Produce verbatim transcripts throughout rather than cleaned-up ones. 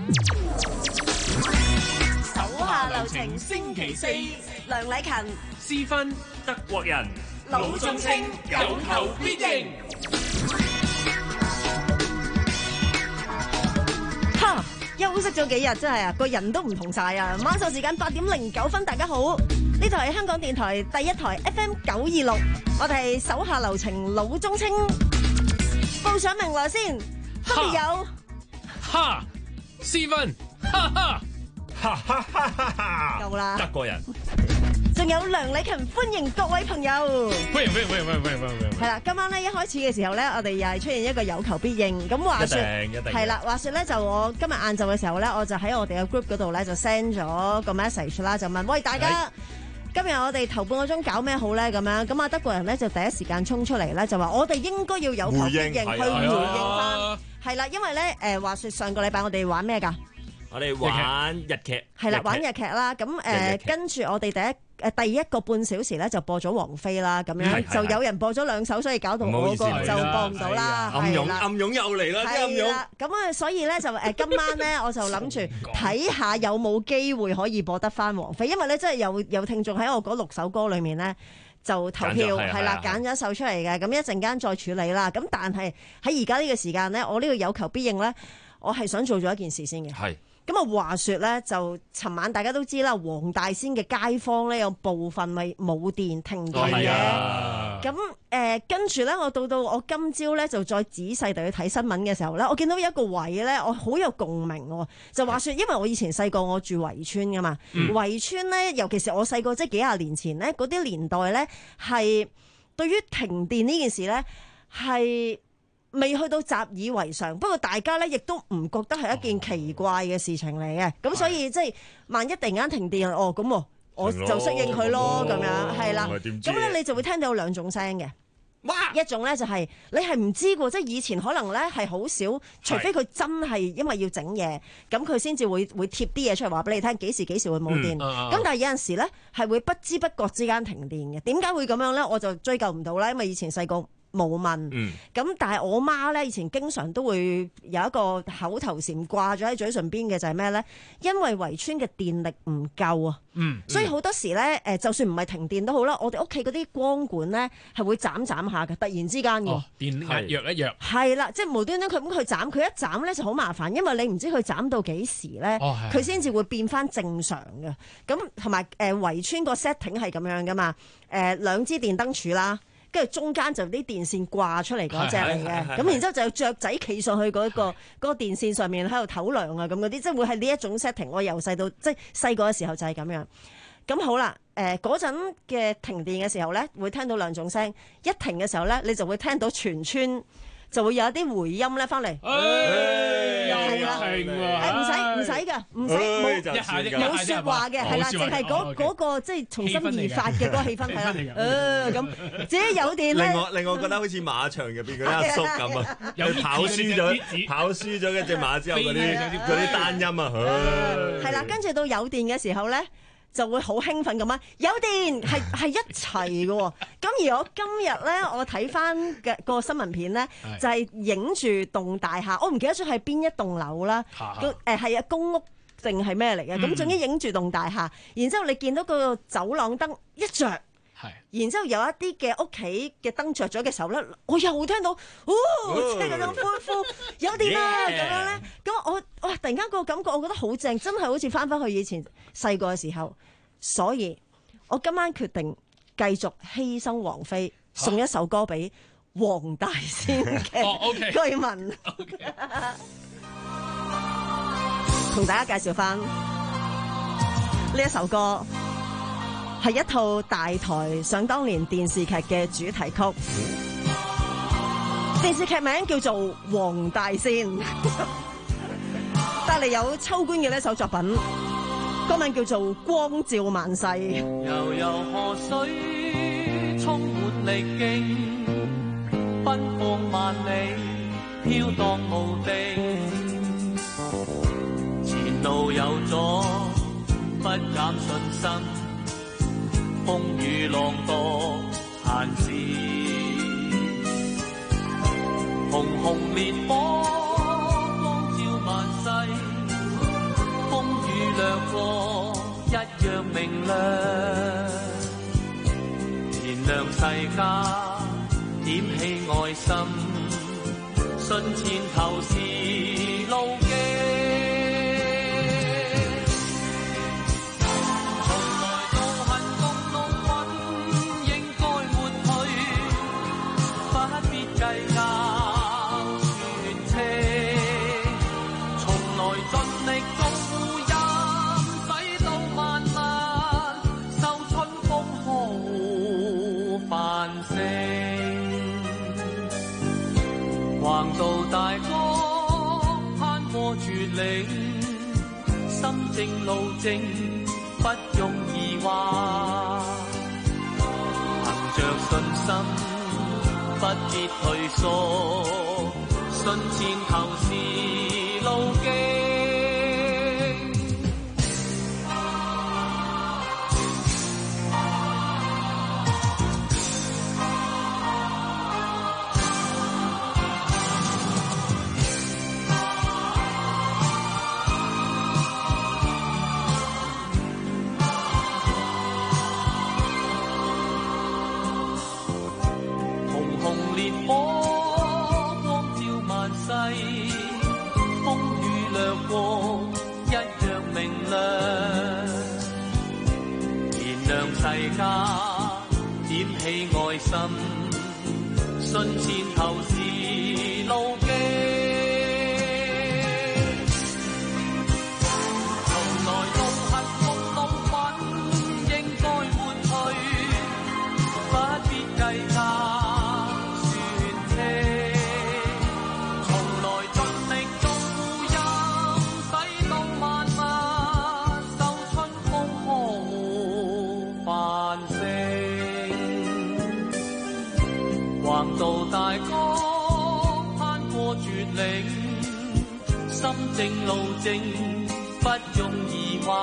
手下留情，星期四，梁禮勤、 私分德國人， 魯中清有求必應。哈！休息咗幾日真係啊，個人都唔同晒啊！晚上時間八點零九分，大家好，呢度係香港電台第一台 F M 九二六，我哋係手下留情魯中清，報上名來先，分別有哈斯芬，哈哈哈哈哈哈哈， 夠啦， 德國人， 仲有梁禮勤，歡迎各位朋友， 歡迎歡迎歡迎歡迎歡迎歡迎， 係啦，今晚咧一開始嘅時候咧，我哋又係出現一個有求必應，咁話說係啦，話說咧就我今日晏晝嘅時候咧，我就喺我哋嘅 group 嗰度咧就 send 咗個 message 啦，就問喂大家。今日我哋頭半個鐘搞咩好咧？咁樣咁啊，德國人咧就第一時間衝出嚟咧，就話我哋應該要有求必應去回應翻，係啦，因為咧誒話說上個禮拜我哋玩咩㗎？ 我哋玩日劇， 係啦，玩日劇啦。咁誒跟住我哋第一誒第一個半小時咧就播咗王菲啦，咁樣就有人播咗兩首，所以搞到我個就播唔到啦。 暗湧暗湧又嚟啦，啲暗湧。 咁啊，所以咧就誒今晚咧我就諗住睇下有冇機會可以播得翻王菲，因為咧真係有有聽眾喺我嗰六首歌裏面咧就投票係啦，揀咗一首出嚟嘅。咁一陣間再處理啦。咁但係喺而家呢個時間咧，我呢個有求必應咧，我係想做咗一件事先嘅。係。咁啊，話說咧，就尋晚大家都知啦，黃大仙嘅街坊咧有部分咪冇電停電嘅。咁誒、呃，跟住咧，我到到我今朝咧就再仔細地去睇新聞嘅時候咧，我見到一個位咧，我好有共鳴喎。就話說，因為我以前細個我住圍村噶嘛，嗯、圍村咧，尤其是我細個即係幾廿年前咧，嗰啲年代咧係對於停電呢件事咧係未去到習以為常，不過大家咧亦都唔覺得係一件奇怪嘅事情嚟嘅，咁、哦、所以即係萬一突然間停電，哦咁我就適應佢咯，咁樣係啦。咁咧你就會聽到兩種聲嘅，哇！一種咧就係、是、你係唔知喎，即係以前可能咧係好少，除非佢真係因為要整嘢，咁佢先至會會貼啲嘢出嚟話俾你聽幾時幾時會冇電。咁、嗯啊、但係有陣時咧係會不知不覺之間停電嘅，點解會咁樣咧？我就追究唔到啦，因為以前細個冇問，咁、嗯、但係我媽咧以前經常都會有一個口頭禪掛咗喺嘴唇邊嘅，就係咩咧？因為圍村嘅電力唔夠啊，嗯、所以好多時咧誒，就算唔係停電都好啦，我哋屋企嗰啲光管咧係會斬斬下嘅，突然之間嘅、哦、 電壓弱一弱， 係啦，即係無端端佢咁佢斬，佢一斬咧就好麻煩，因為你唔知佢斬到幾時咧，佢先至會變翻正常嘅。咁同埋誒圍村個 setting 係咁樣噶嘛，誒、呃、兩支電燈柱啦。跟住中間就啲電線掛出嚟嗰隻嚟嘅，咁然之後就有雀仔企上去嗰、嗰個嗰個電線上面喺度唞涼啊咁嗰啲，即係會係呢一種 setting。我由細到即係細個嘅時候就係咁樣。咁好啦，誒嗰陣嘅停電嘅時候咧，會聽到兩種聲。一停嘅時候咧，你就會聽到全村就會有一啲回音咧翻嚟，係啦，係唔使唔使㗎，唔使冇冇説話嘅，係啦，淨係嗰嗰個即係從心而發嘅嗰個氣氛係啦，誒咁，自己有電咧， 令我令我覺得好似馬場入邊嗰啲阿叔咁啊，有跑輸咗跑輸咗嘅隻馬之後嗰啲嗰啲單音啊， 係啦，跟住到有電嘅時候咧，就會好興奮咁啊！有電係係一齊嘅喎，咁而我今日咧，我睇翻嘅個新聞片咧，就係影住棟大廈，我唔記得咗係邊一棟樓啦，誒係啊公屋定係咩嚟嘅？咁總之影住棟大廈，然之後你見到個走廊燈一着，然之後有一啲嘅屋企嘅燈着咗嘅時候咧，我又聽到，哦，即係嗰種歡呼，有電啦咁樣咧，咁我哇突然間個感覺，我覺得好正，真係好似翻返去以前細個嘅時候。所以我今晚決定繼續犧牲王菲，送一首歌俾黃大仙嘅居民，同大家介紹翻呢一首歌，係一套大台想當年電視劇嘅主題曲，電視劇名叫做《黃大仙》，帶嚟有秋官嘅呢一首作品。歌名叫做《光照萬世》。 悠悠河水充滿力勁，奔放萬里，飄蕩無定。前路有阻，不減信心，風雨浪多閒事。熊熊烈火光照萬世。 過一樣明亮，燃亮世間，點起愛心，信前頭是路徑。橫渡大江，攀過絕嶺，心正路正，不用疑惑。憑着信心，不必退縮，信前頭是路徑。世間點起愛心，信前頭是路徑。從來路行共路品，應該換去，不必計較。橫渡大江，攀過絕嶺，心正路正，不用疑惑。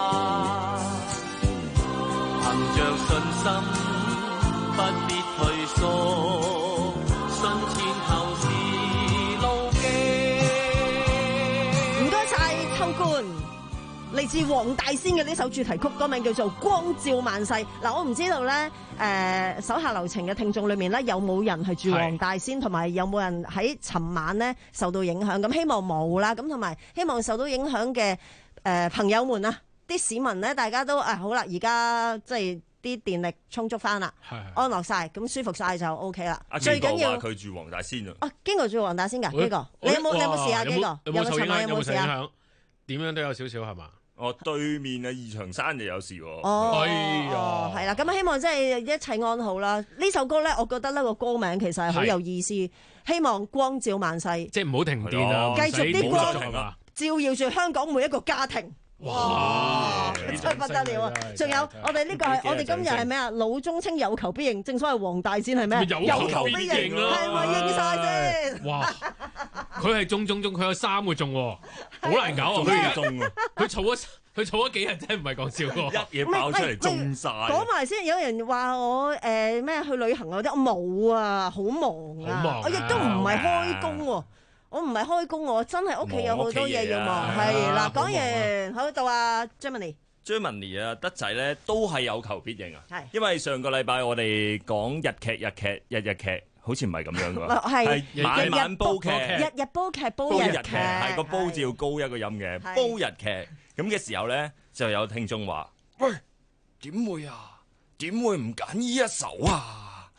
憑着信心，不必退縮，信前頭是路徑。 唔該晒秋官。嚟自黃大仙嘅呢首主題曲，歌名叫做《光照萬世》。嗱，我唔知道咧，誒、呃、手下留情嘅聽眾裏面咧，有冇人係住黃大仙，同埋有冇人喺尋晚咧受到影響？咁希望冇啦。咁同埋希望受到影響嘅誒、呃、朋友們啊，啲市民咧，大家都誒、啊、好啦，而家即係啲電力充足翻啦，安樂晒，咁舒服晒就 O K 啦。最緊要佢住黃大仙啊！ 哦，經過住黃大仙㗎，呢個你有冇有冇事啊？呢個有冇受影響？有冇受影啊？ 響？點樣都有少少係嘛？ 哦，對面啊，二長山就有事喎。 哦， 哎呀， 係啦，咁希望即係一切安好啦。呢首歌咧，我覺得呢個歌名其實係好有意思，希望光照萬世， 即係唔好停電啊， 繼續啲光照耀住香港每一個家庭。哇！真係不得了啊！仲有我哋呢個係我哋今日係咩啊？老中青有求必應，正所謂黃大仙係咩？ 有求必應啦， 係咪應晒先？ 哇！佢係中中中，佢有三個中，好難搞啊！佢而家中啊！佢儲咗佢儲咗幾日真係唔係講笑喎！ 一嘢爆出嚟中晒。 講埋先，有人話我誒咩去旅行嗰啲，我冇啊，好忙啊！我亦都唔係開工喎。我唔係開工，我真係屋企有好多嘢要忙。係啦，講完好到啊 Germany。Germany 啊，德仔咧都係有求必應啊。 係， 因為上個禮拜我哋講日劇、日劇、日日劇，好似唔係咁樣㗎。 係晚晚煲劇， 日日煲劇，煲日劇， 係個煲字要高一個音嘅。煲日劇咁嘅時候咧，就有聽眾話：喂，點會啊？點會唔揀呢一首啊？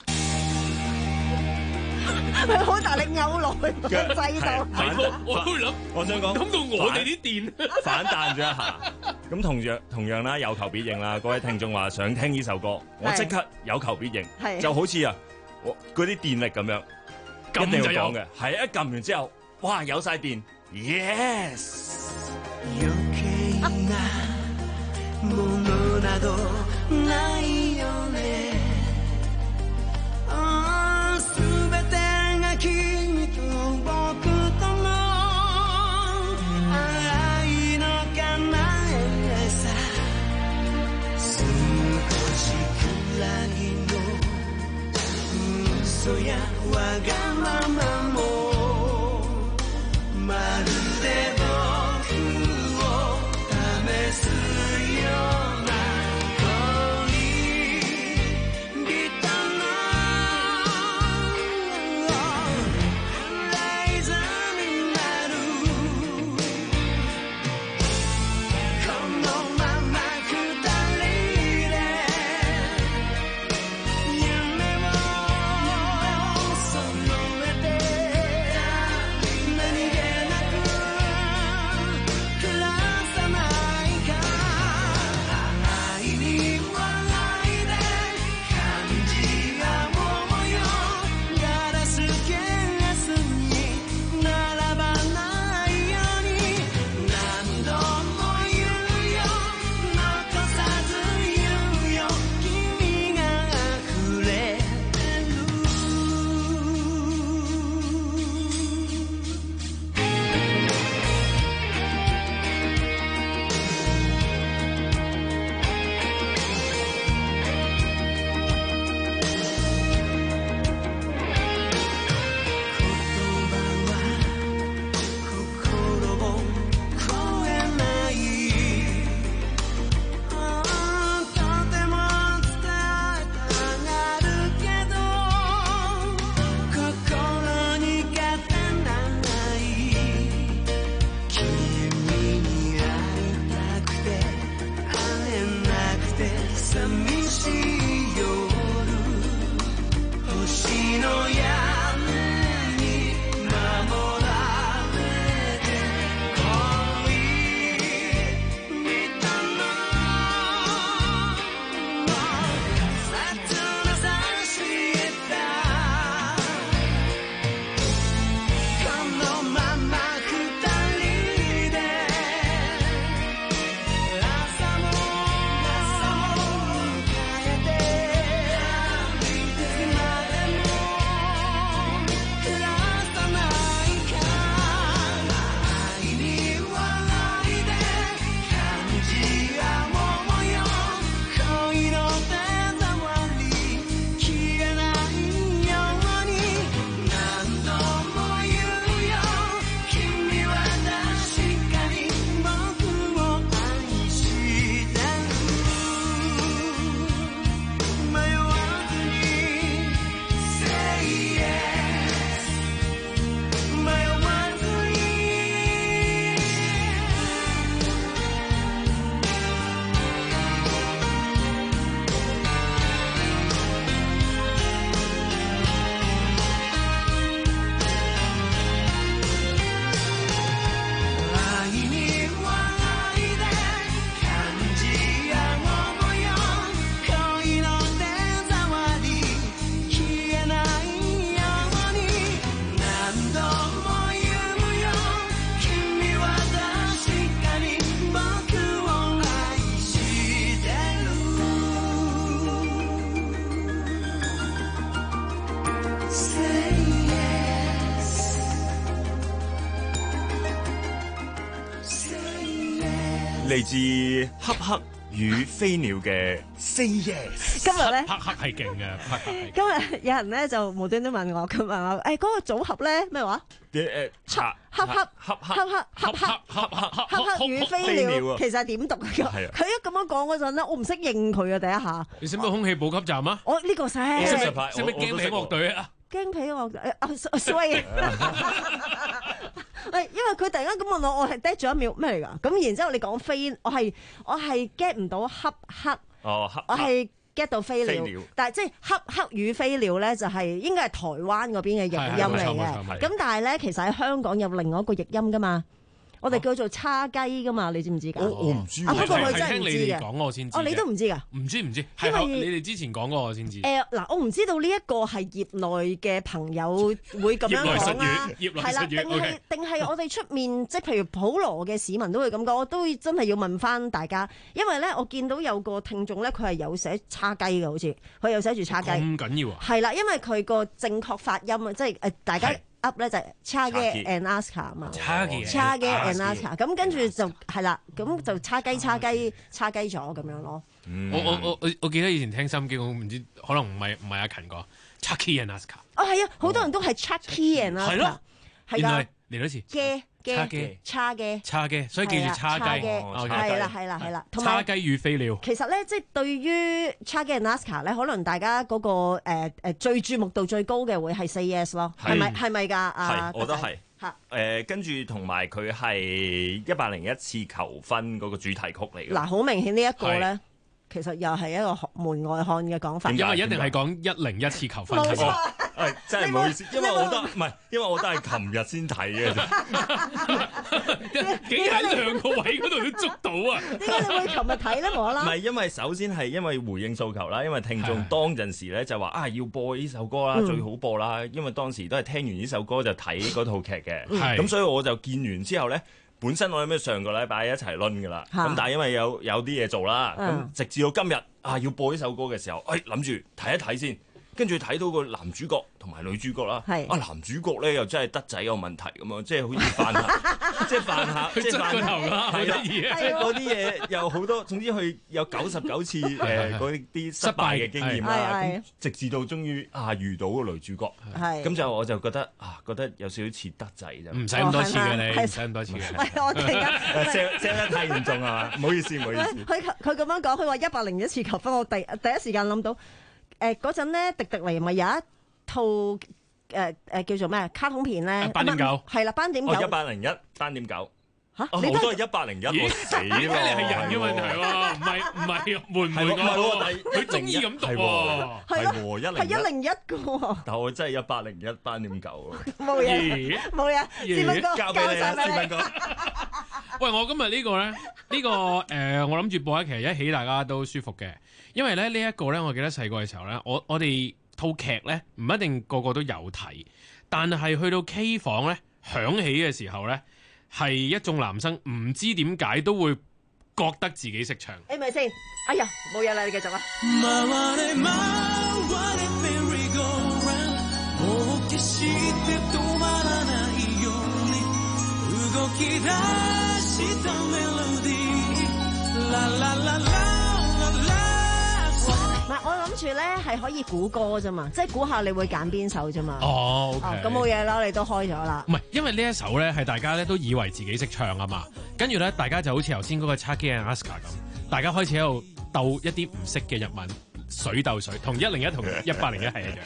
佢好大力扭落去個制度， 我都諗， 我想講， 諗到我哋啲電反彈咗一下。咁同樣同樣啦，有求必應啦。各位聽眾話想聽呢首歌，我即刻有求必應，就好似啊，我嗰啲電力咁樣，一定要講嘅。係一撳完之後，哇，有晒電 ，yes。君と僕との愛の叶えさ少しくらいの嘘やわがままもまるで僕を試す嚟自黑黑與飛鳥嘅 Say Yes。 今日咧， 黑黑係勁嘅，黑黑係勁。 今日有人咧就無端端問我，佢問我誒嗰個組合咧咩話？ 誒黑黑黑黑黑黑黑黑黑黑黑與飛鳥，其實係點讀嘅？佢一咁樣講嗰陣咧，我唔識應佢啊！第一下， 你識唔識空氣補給站啊？ 我呢個識， 識唔識識唔識驚喜樂隊啊？ 驚喜樂隊啊衰！喂，因為佢突然間咁問我，我係 dead 咗一秒咩嚟㗎？咁然之後你講飛，我係我係 get 唔到黑黑， 哦黑， 我係 get 到飛鳥，但係即係黑黑與飛鳥咧，就係應該係台灣嗰邊嘅譯音嚟嘅。咁但係咧，其實喺香港有另外一個譯音㗎嘛。我哋叫做叉雞噶嘛，你知唔知㗎？ 我我唔知， 啊不過佢真係聽你唔知嘅。 哋講我先知。 哦，你都唔知㗎？ 唔知唔知，係你哋之前講過我先知。 誒嗱，我唔知道呢一個係業內嘅朋友會咁樣講啦。係啦，定係定係我哋出面，即係譬如普羅嘅市民都會咁講，我都真係要問翻大家，因為咧我見到有個聽眾咧，佢係有寫叉雞嘅，好似佢有寫住叉雞。 咁緊要啊？ 係啦，因為佢個正確發音啊，即係誒大家。up 咧就係 Chage and Aska 嘛 Chage and Aska 咁跟住就係啦，咁就叉雞叉雞叉雞咗咁樣咯。 我我我我我記得以前聽收音機，我唔知可能唔係唔係阿勤講 Chage and Aska。 哦係啊，好多人都係 Chage and Aska。係咯，係㗎。嚟多次。 嘅嘅叉嘅叉嘅，所以記住叉雞。 係啦係啦係啦。 叉雞與飛鳥。 其實咧，即係對於 Chage and Aska 咧，可能大家嗰個誒誒最注目度最高嘅會係 Say Yes 咯，係咪係咪㗎？啊， 我覺得係。嚇誒，跟住同埋佢係一百零一次求婚嗰個主題曲嚟嘅。嗱， 好明顯呢一個咧。其實又係一個門外漢嘅講法， 因為一定係講一零一次求婚。 冇錯， 係真係唔好意思，因為我覺得唔係，因為我都係琴日先睇嘅啫。 竟然喺兩個位嗰度都捉到啊！ 點解你會琴日睇咧？無啦啦。 唔係，因為首先係因為回應訴求啦，因為聽眾當陣時咧就話啊要播呢首歌啦，最好播啦，因為當時都係聽完呢首歌就睇嗰套劇嘅，咁所以我就見完之後咧。本身我諗咩上個禮拜一齊輪㗎啦，咁但係因為有有啲嘢做啦，咁直至到今日啊要播呢首歌嘅時候，誒諗住睇一睇先，跟住睇到個男主角同埋女主角啦，啊男主角咧又真係得仔有問題咁樣，即係好似犯下，即係犯下，即係犯下，係啦，即係嗰啲嘢又好多，總之佢有九十九次誒嗰啲失敗嘅經驗啦，咁直至到終於啊遇到個女主角，咁就我就覺得啊覺得有少少似得仔啫， 唔使咁多次嘅你，唔使咁多次嘅。 我突然間 sell sell 得太嚴重啊！唔好意思，唔好意思。 佢佢咁樣講，佢話一百零一次求婚，我第第一時間諗到。誒嗰陣咧，迪迪尼咪有一套誒誒、呃、叫做咩卡通片咧？ 斑點狗係啦，斑點狗一百零一斑點狗嚇， 你都係一百零一，我死咯！ 你係人嘅問題喎，唔係唔係瞞唔瞞我？佢中意咁讀喎， 係喎一零係一零一個喎。 但我真係一百零一斑點狗喎。 冇嘢，冇嘢，志文哥交俾你啊，志文哥。 喂，我今日呢個咧，呢個誒，我諗住播一期一起大家都舒服嘅。因為咧呢一個咧，我記得細個嘅時候咧，我我哋套劇咧唔一定個個都有睇，但係去到 K 房咧響起嘅時候咧，係一眾男生唔知點解都會覺得自己識唱。 你咪先，哎呀，冇嘢啦，你繼續啊。唔係，我諗住咧係可以估歌啫嘛，即係估下你會揀邊首啫嘛。 哦，咁冇嘢啦，你都開咗啦。 唔係，因為呢一首咧係大家咧都以為自己識唱啊嘛，跟住咧大家就好似頭先嗰個 Chage and Aska 咁，大家開始喺度鬥一啲唔識嘅日文，水鬥水，同一零一同一百零一係一樣。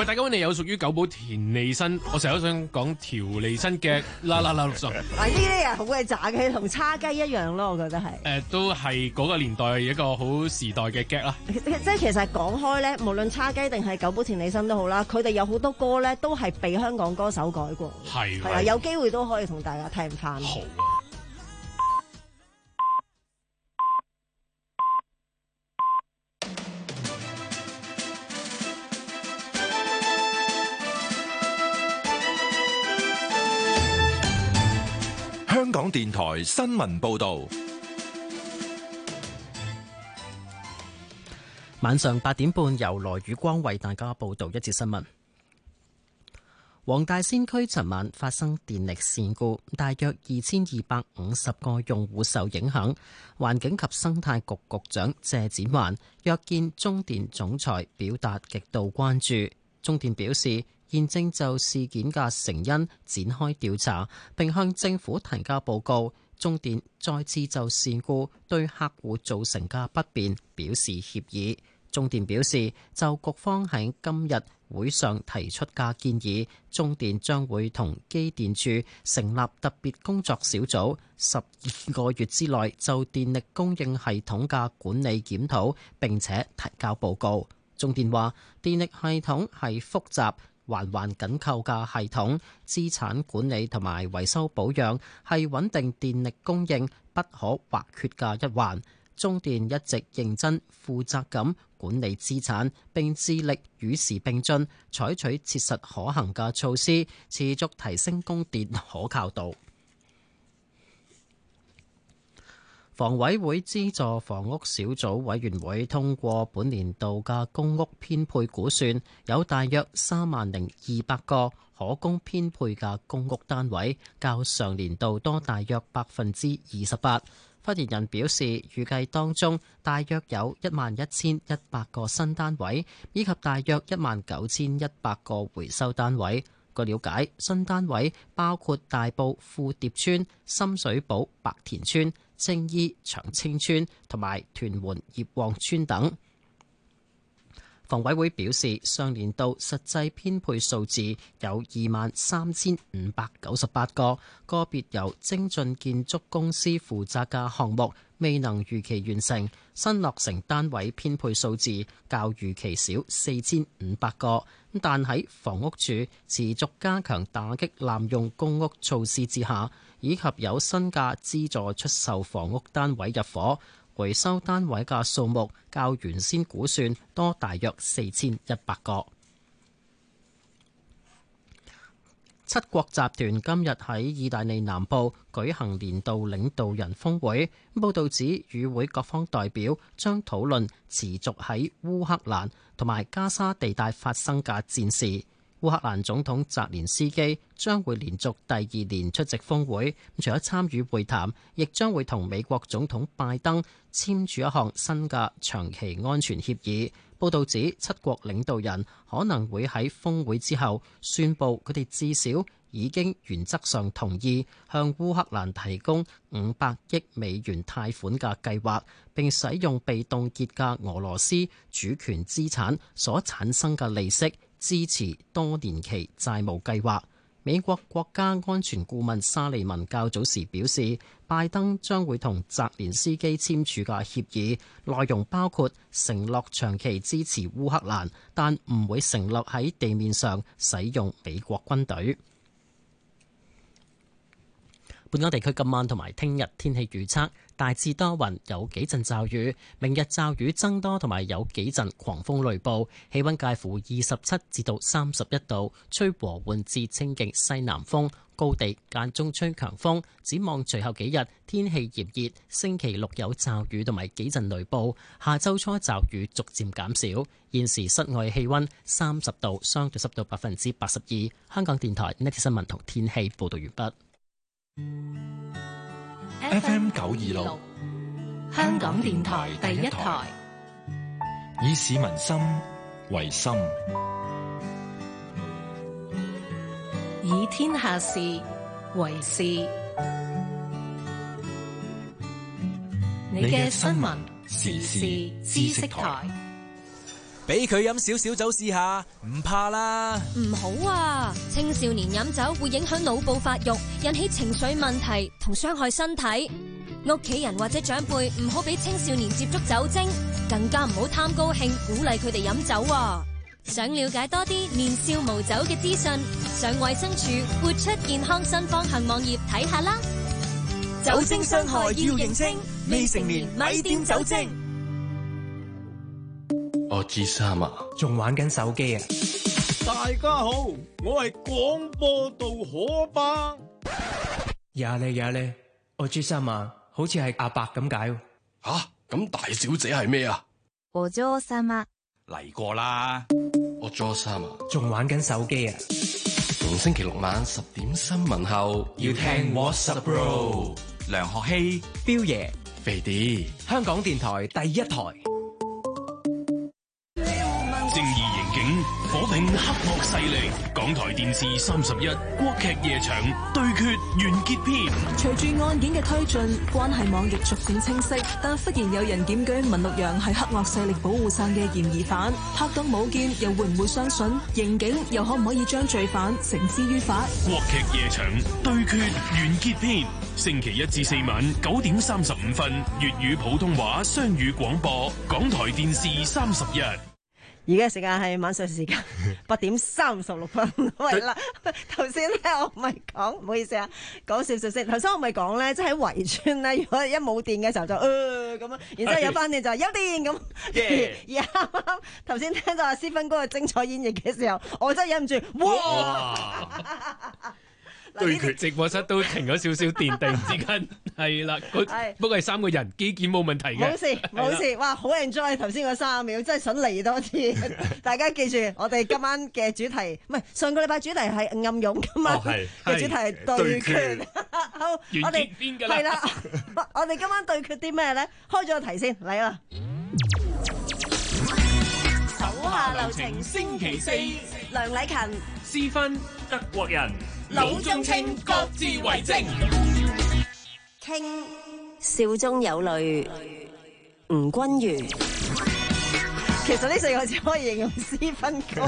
喂，大家你有屬於久保田利伸，我成日都想講條利伸嘅啦啦啦六十。 嗱，呢啲人好鬼渣嘅，同叉雞一樣咯，我覺得係。誒、 呃，都係嗰個年代一個好時代嘅 gag 啦。 即係其實講開咧，無論叉雞定係久保田利伸都好啦，佢哋有好多歌咧都係被香港歌手改過。 係。 係啊，有機會都可以同大家聽翻。 好。 香港電台新聞報道， 晚上八點半由羅宇光為大家報道一節新聞。黃大仙區尋晚發生電力事故，大約二千二百五十個用戶受影響。環境及生態局局長謝展寰約見中電總裁，表達極度關注。中電表示，現正就事件嘅成因展開調查，並向政府提交報告。中電再次就事故對客戶造成嘅不便表示歉意。中電表示，就局方喺今日會上提出嘅建議，中電將會同機電署成立特別工作小組，十二個月之內就電力供應系統嘅管理檢討，並且提交報告。中電話，電力系統係複雜環環緊扣嘅系統，資產管理同埋維修保養係穩定電力供應不可或缺嘅一環。中電一直認真負責咁管理資產，並致力與時並進，採取切實可行嘅措施，持續提升供電可靠度。房委會資助房屋小組委員會通過本年度嘅公屋編配估算，有大約三萬零二百個可供編配嘅公屋單位，較上年度多大約百分之二十八。發言人表示，預計當中大約有一萬一千一百個新單位，以及大約一萬九千一百個回收單位。據了解，新單位包括大埔富蝶村、深水埗白田村、青衣長青村同埋屯門葉旺村等。房委會表示，上年度實際編配數字有二萬三千五百九十八個，個別由精進建築公司負責嘅項目未能如期完成，新落成單位編配數字較預期少四千五百個。但喺房屋署持續加強打擊濫用公屋措施之下，以及有新嘅資助出售房屋單位入伙，回收單位嘅數目較原先估算多大約四千一百個。七國集團今日喺意大利南部舉行年度領導人峰會，報道指與會各方代表將討論持續喺烏克蘭同埋加沙地帶發生嘅戰事。烏克蘭總統澤連斯基將會連續第二年出席峰會，除咗參與會談，亦將會同美國總統拜登簽署一項新嘅長期安全協議。報道指，七國領導人可能會喺峰會之後宣布，佢哋至少已經原則上同意向烏克蘭提供五百億美元貸款嘅計劃，並使用被凍結嘅俄羅斯主權資產所產生嘅利息支持多年期債務計劃。美國國家安全顧問沙利文較早時表示，拜登將會同澤連斯基簽署嘅協議內容包括承諾長期支持烏克蘭，但唔會承諾喺地面上使用美國軍隊。本港地區今晚同埋聽日天氣預測，大致多雲，有幾陣驟雨。明日驟雨增多，同埋有幾陣狂風雷暴。氣溫介乎二十七至到三十一度，吹和緩至清勁西南風，高地間中吹強風。展望隨後幾日天氣炎熱，星期六有驟雨同埋幾陣雷暴。下周初驟雨逐漸減少。現時室外氣溫三十度，相對濕度百分之八十二。香港電台呢啲新聞同天氣報道完畢。 F M 九二六， 香港電台第一台， 以市民心為心， 以天下事為事。你嘅新聞時事知識台。 俾佢飲少少酒試下，唔怕啦。 唔好啊！青少年飲酒會影響腦部發育，引起情緒問題同傷害身體。屋企人或者長輩唔好俾青少年接觸酒精，更加唔好貪高興鼓勵佢哋飲酒啊！想了解多啲年少無酒嘅資訊，上衛生署活出健康新方向網頁睇下啦。 酒精傷害要認清，未成年咪掂酒精。 我知三啊， 仲玩緊手機啊！ 大家好，我係廣播道可巴。 呀咧呀咧，我知三啊，好似係阿伯咁解。 吓，咁大小姐係咩啊？ 我做三啊， 嚟過啦。 我做三啊， 仲玩緊手機啊！ 逢星期六晚十點新聞後要聽 What's Up Bro， 梁學希、 彪爺、 肥啲， 香港電台第一台。 正義刑警火拼黑惡勢力，港台電視三十一國劇夜場對決完結篇。 隨住案件嘅推進，關係網亦逐漸清晰，但忽然有人檢舉文綠陽係黑惡勢力保護傘嘅嫌疑犯，拍檔武健又會唔會相信？刑警又可唔可以將罪犯繩之於法？ 國劇夜場對決完結篇，星期一至四晚九點三十五分，粵語普通話雙語廣播，港台電視三十一。 而家時間係晚上時間八點三十六分，係啦。頭先咧我唔係講，唔好意思啊，講少少先。頭先我咪講咧，即係喺圍村咧，如果一冇電嘅時候就誒咁樣，然之後有翻電就係有電咁。Yeah. 而而啱啱頭先聽到阿思芬哥嘅精彩演繹嘅時候，我真係忍唔住，哇！ 對決直播室都停咗少少電，突然之間係啦，不過係三個人機件冇問題嘅， 冇事冇事，哇！好 enjoy 頭先嗰三秒，真係想嚟多次。大家記住，我哋今晚嘅主題唔係上個禮拜主題係暗湧，今晚嘅主題係對決。好，我哋係啦，我哋今晚對決啲咩咧？開咗個題先嚟啦。手下留情，星期四，梁禮勤、 思芬、 德國人。 老中青各自為政， 傾笑中有淚，吳君如。其實呢四個字可以形容思芬哥。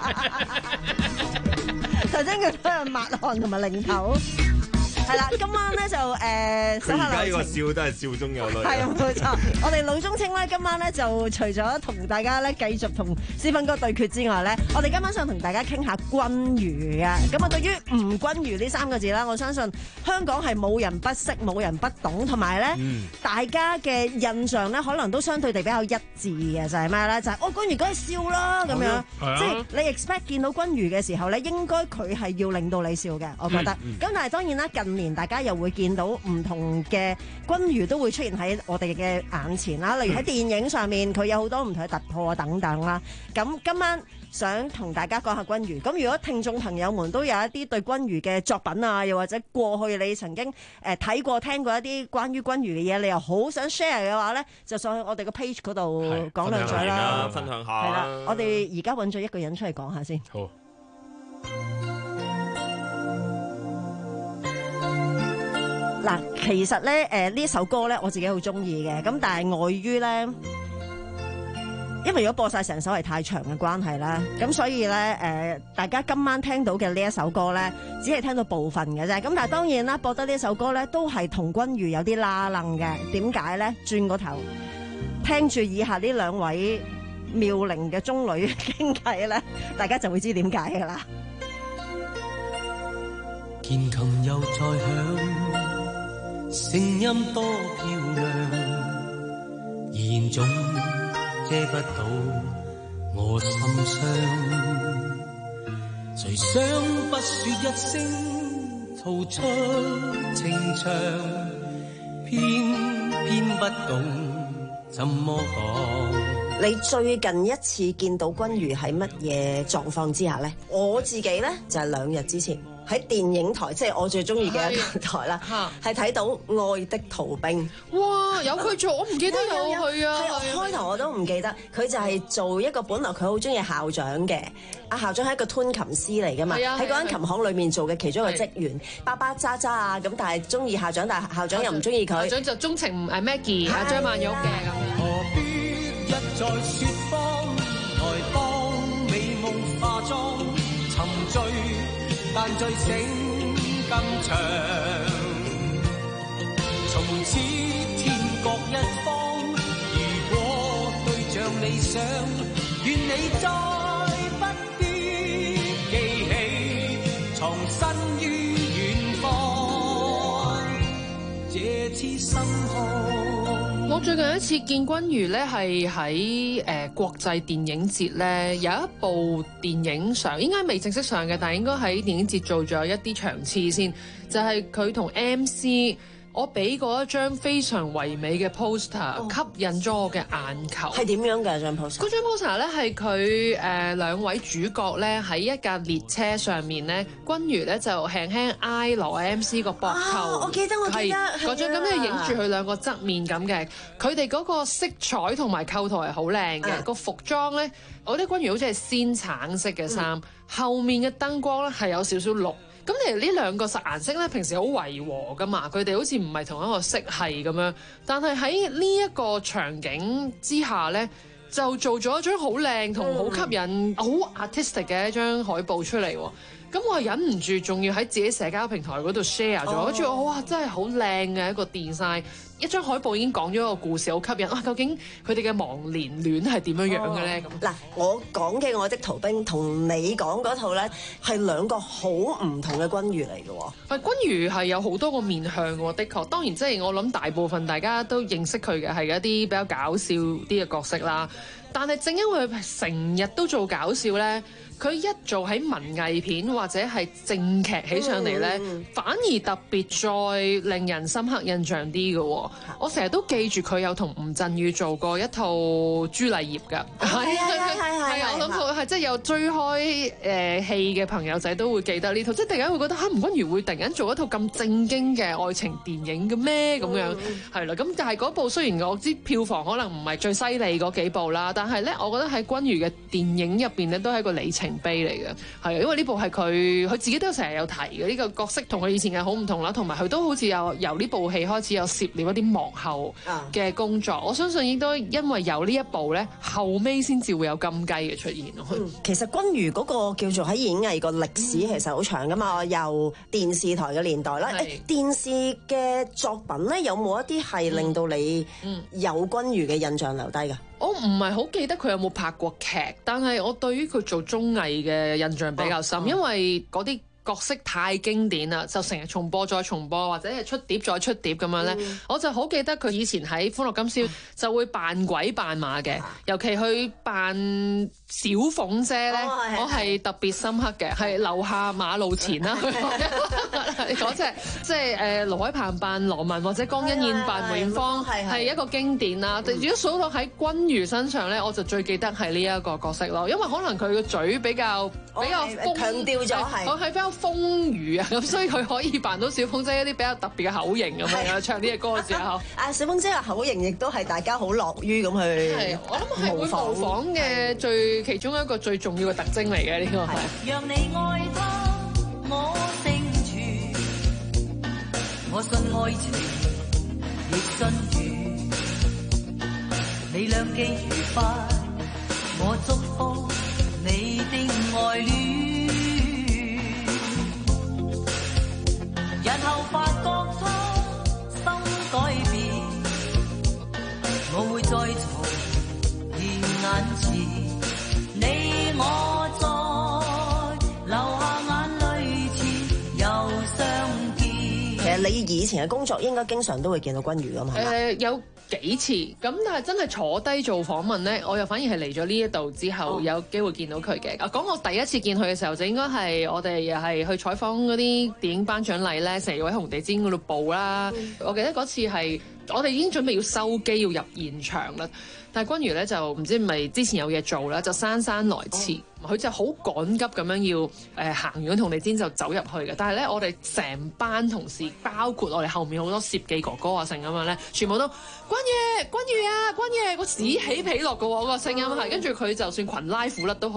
頭先佢都係抹汗同埋擰頭。係啦，今晚咧就誒，手下留情。佢而家呢個笑都係笑中有淚。係啊，冇錯。我哋老中青咧，今晚咧就除咗同大家咧繼續同思芬哥對決之外咧，我哋今晚想同大家傾下君如啊。咁啊，對於吳君如呢三個字啦，我相信香港係冇人不識、冇人不懂，同埋咧，嗯、大家嘅印象咧，可能都相對地比較一致嘅，就係咩咧？就係、是、哦，君如梗係笑啦，咁樣。啊、即係你 expect 見到君如嘅時候咧，應該佢係要令到你笑嘅，我覺得。咁、嗯嗯、但係當然啦，近年大家又會見到唔同嘅君如都會出現喺我哋嘅眼前啦，例如喺電影上面佢有好多唔同嘅突破啊等等啦。咁今晚想同大家講下君如。咁如果聽眾朋友們都有一啲對君如嘅作品啊，又或者過去你曾經誒睇過聽過一啲關於君如嘅嘢，你又好想 share 嘅話咧，就上去我哋個 page 嗰度講兩句啦， 分享下。 係啦，我哋而家揾咗一個人出嚟講下先。 好。 嗱，其實咧，誒、呃、呢首歌咧，我自己好中意嘅，咁但係礙於咧，因為如果播晒成首係太長嘅關係啦，咁所以咧，誒、呃、大家今晚聽到嘅呢一首歌咧，只係聽到部分嘅啫。咁但係當然啦，播得呢一首歌咧，都係同君如有啲拉楞嘅。點解咧？轉個頭聽住以下呢兩位妙齡嘅中女傾偈咧，大家就會知點解㗎啦。 鍵琴又再響，聲音多漂亮，言總遮不到我心傷。誰想不說一聲，吐出情長，偏偏不懂怎麼講。 你最近一次見到君如喺乜嘢狀況之下呢？我自己呢，就係、是、兩日之前。喺電影台，即係我最中意嘅一個台啦，係睇到《愛的逃兵》。 哇！有佢做，我唔記得有佢啊。 開頭我都唔記得，佢就係做一個本來佢好中意校長嘅，阿校長係一個吞琴師嚟噶嘛，喺嗰間琴行裏面做嘅其中一個職員，巴巴喳喳啊咁，但係中意校長，但係校長又唔中意佢。 校長就鍾情誒 Maggie 阿張曼玉嘅咁樣。何必一再説謊，來萬醉醒更長。從此天各一方，如果對象理想，願你再不必記起，藏身於遠方，這次心胸。 我最近一次見君如咧，係喺誒國際電影節咧，有一部電影上，應該未正式上嘅，但係應該喺電影節做咗一啲場次先，就係佢同 M C。我俾過一張非常唯美嘅 poster， 吸引咗我嘅眼球。 係點樣嘅張 poster？ 嗰張 poster 咧係佢誒兩位主角咧喺一架列車上面咧，君如咧就輕輕挨落 M C 個膊頭。 我記得我記得嗰張咁咧影住佢兩個側面咁嘅，佢哋嗰個色彩同埋構圖係好靚嘅。個、啊、服裝咧，我覺得君如好似係鮮橙色嘅衫，嗯、後面嘅燈光咧係有少少綠。咁其實呢兩個實顏色咧，平時好違和噶嘛，佢哋好似唔係同一個色系咁樣。但係喺呢一個場景之下咧，就做咗一張好靚同好吸引、好、嗯、artistic 嘅一張海報出嚟喎。咁我忍唔住，仲要喺自己社交平台嗰度 share 咗，跟住我哇，真係好靚嘅一個 design。一張海報已經講咗一個故事，好吸引。哇！究竟佢哋嘅忘年戀係點樣樣嘅咧？咁嗱、 哦，我講嘅《愛的逃兵》同你講嗰套咧，係兩個好唔同嘅君如嚟嘅喎。 係君如係有好多個面向喎，的確。當然即係我諗大部分大家都認識佢嘅係一啲比較搞笑啲嘅角色啦。但係正因為佢成日都做搞笑咧，佢一做喺文藝片或者係正劇起上嚟咧，嗯、反而特別再令人深刻印象啲嘅喎。我成日都記住佢有同吳鎮宇做過一套朱麗葉㗎，係係係係啊！我諗佢係即係有追開誒戲嘅朋友仔都會記得呢套，即係突然間會覺得嚇吳君如會突然間做一套咁正經嘅愛情電影嘅咩咁樣係啦。咁但係嗰部雖然我知票房可能唔係最犀利嗰幾部啦，但係咧我覺得喺君如嘅電影入邊咧都係一個里程碑嚟嘅，係啊，因為呢部係佢佢自己都成日有提嘅，呢個角色同佢以前嘅好唔同啦，同埋佢都好似有由呢部戲開始有涉獵一啲幕後嘅工作，我相信應該因為有呢一部咧，後尾先至會有金雞嘅出現咯、嗯。 其實君如嗰個叫做喺演藝個歷史其實好長噶嘛，由電視台嘅年代啦，誒、欸、電視嘅作品咧有冇一啲係令到你有君如嘅印象留低㗎？ 我唔係好記得佢有冇拍過劇，但係我對於佢做綜藝嘅印象比較深，哦哦、因為嗰啲角色太經典啦，就成日重播再重播，或者係出碟再出碟咁樣咧。嗯、我就好記得佢以前喺《歡樂今宵》就會扮鬼扮馬嘅，尤其佢扮小鳳姐咧，哦、我係特別深刻嘅，係樓下馬路前啦，嗰隻即係誒盧海鵬扮羅文或者江欣燕扮梅艷芳，係一個經典啦。嗯、如果數到喺君如身上咧，我就最記得係呢一個角色咯，因為可能佢個嘴比較比較強調咗係， 我係比較豐腴啊，咁所以佢可以扮到小鳳姐一啲比較特別嘅口型咁樣唱呢隻歌嘅時候。啊， 小鳳姐嘅口型亦都係大家好樂於咁去， 我諗係會模仿嘅最其中一個最重要嘅特徵嚟嘅呢個係。 讓你愛他，我成全，我信愛情，亦信緣，你兩記愉快，我祝福你的愛戀。日後發覺他心改變，我會再重現眼前，你我再流下眼淚前又相見。 其實你以前嘅工作應該經常都會見到君如㗎嘛？誒、 呃、有幾次咁，但係真係坐低做訪問咧，我又反而係嚟咗呢一度之後、哦、有機會見到佢嘅。講我第一次見佢嘅時候，就應該係我哋又係去採訪嗰啲電影頒獎禮咧，成日喺紅地氈嗰度報啦。嗯、我記得嗰次係我哋已經準備要收機要入現場啦，但係君如咧就唔知係咪之前有嘢做啦，就姍姍來遲。佢、哦、就好趕急咁樣要誒、呃、行完紅地氈就走入去嘅，但係咧我哋成班同事，包括我哋後面好多攝記哥哥啊成咁樣咧，全部都君如君如啊君如，個此起彼落嘅喎，個聲音係，跟住佢就算裙拉褲甩都好咧，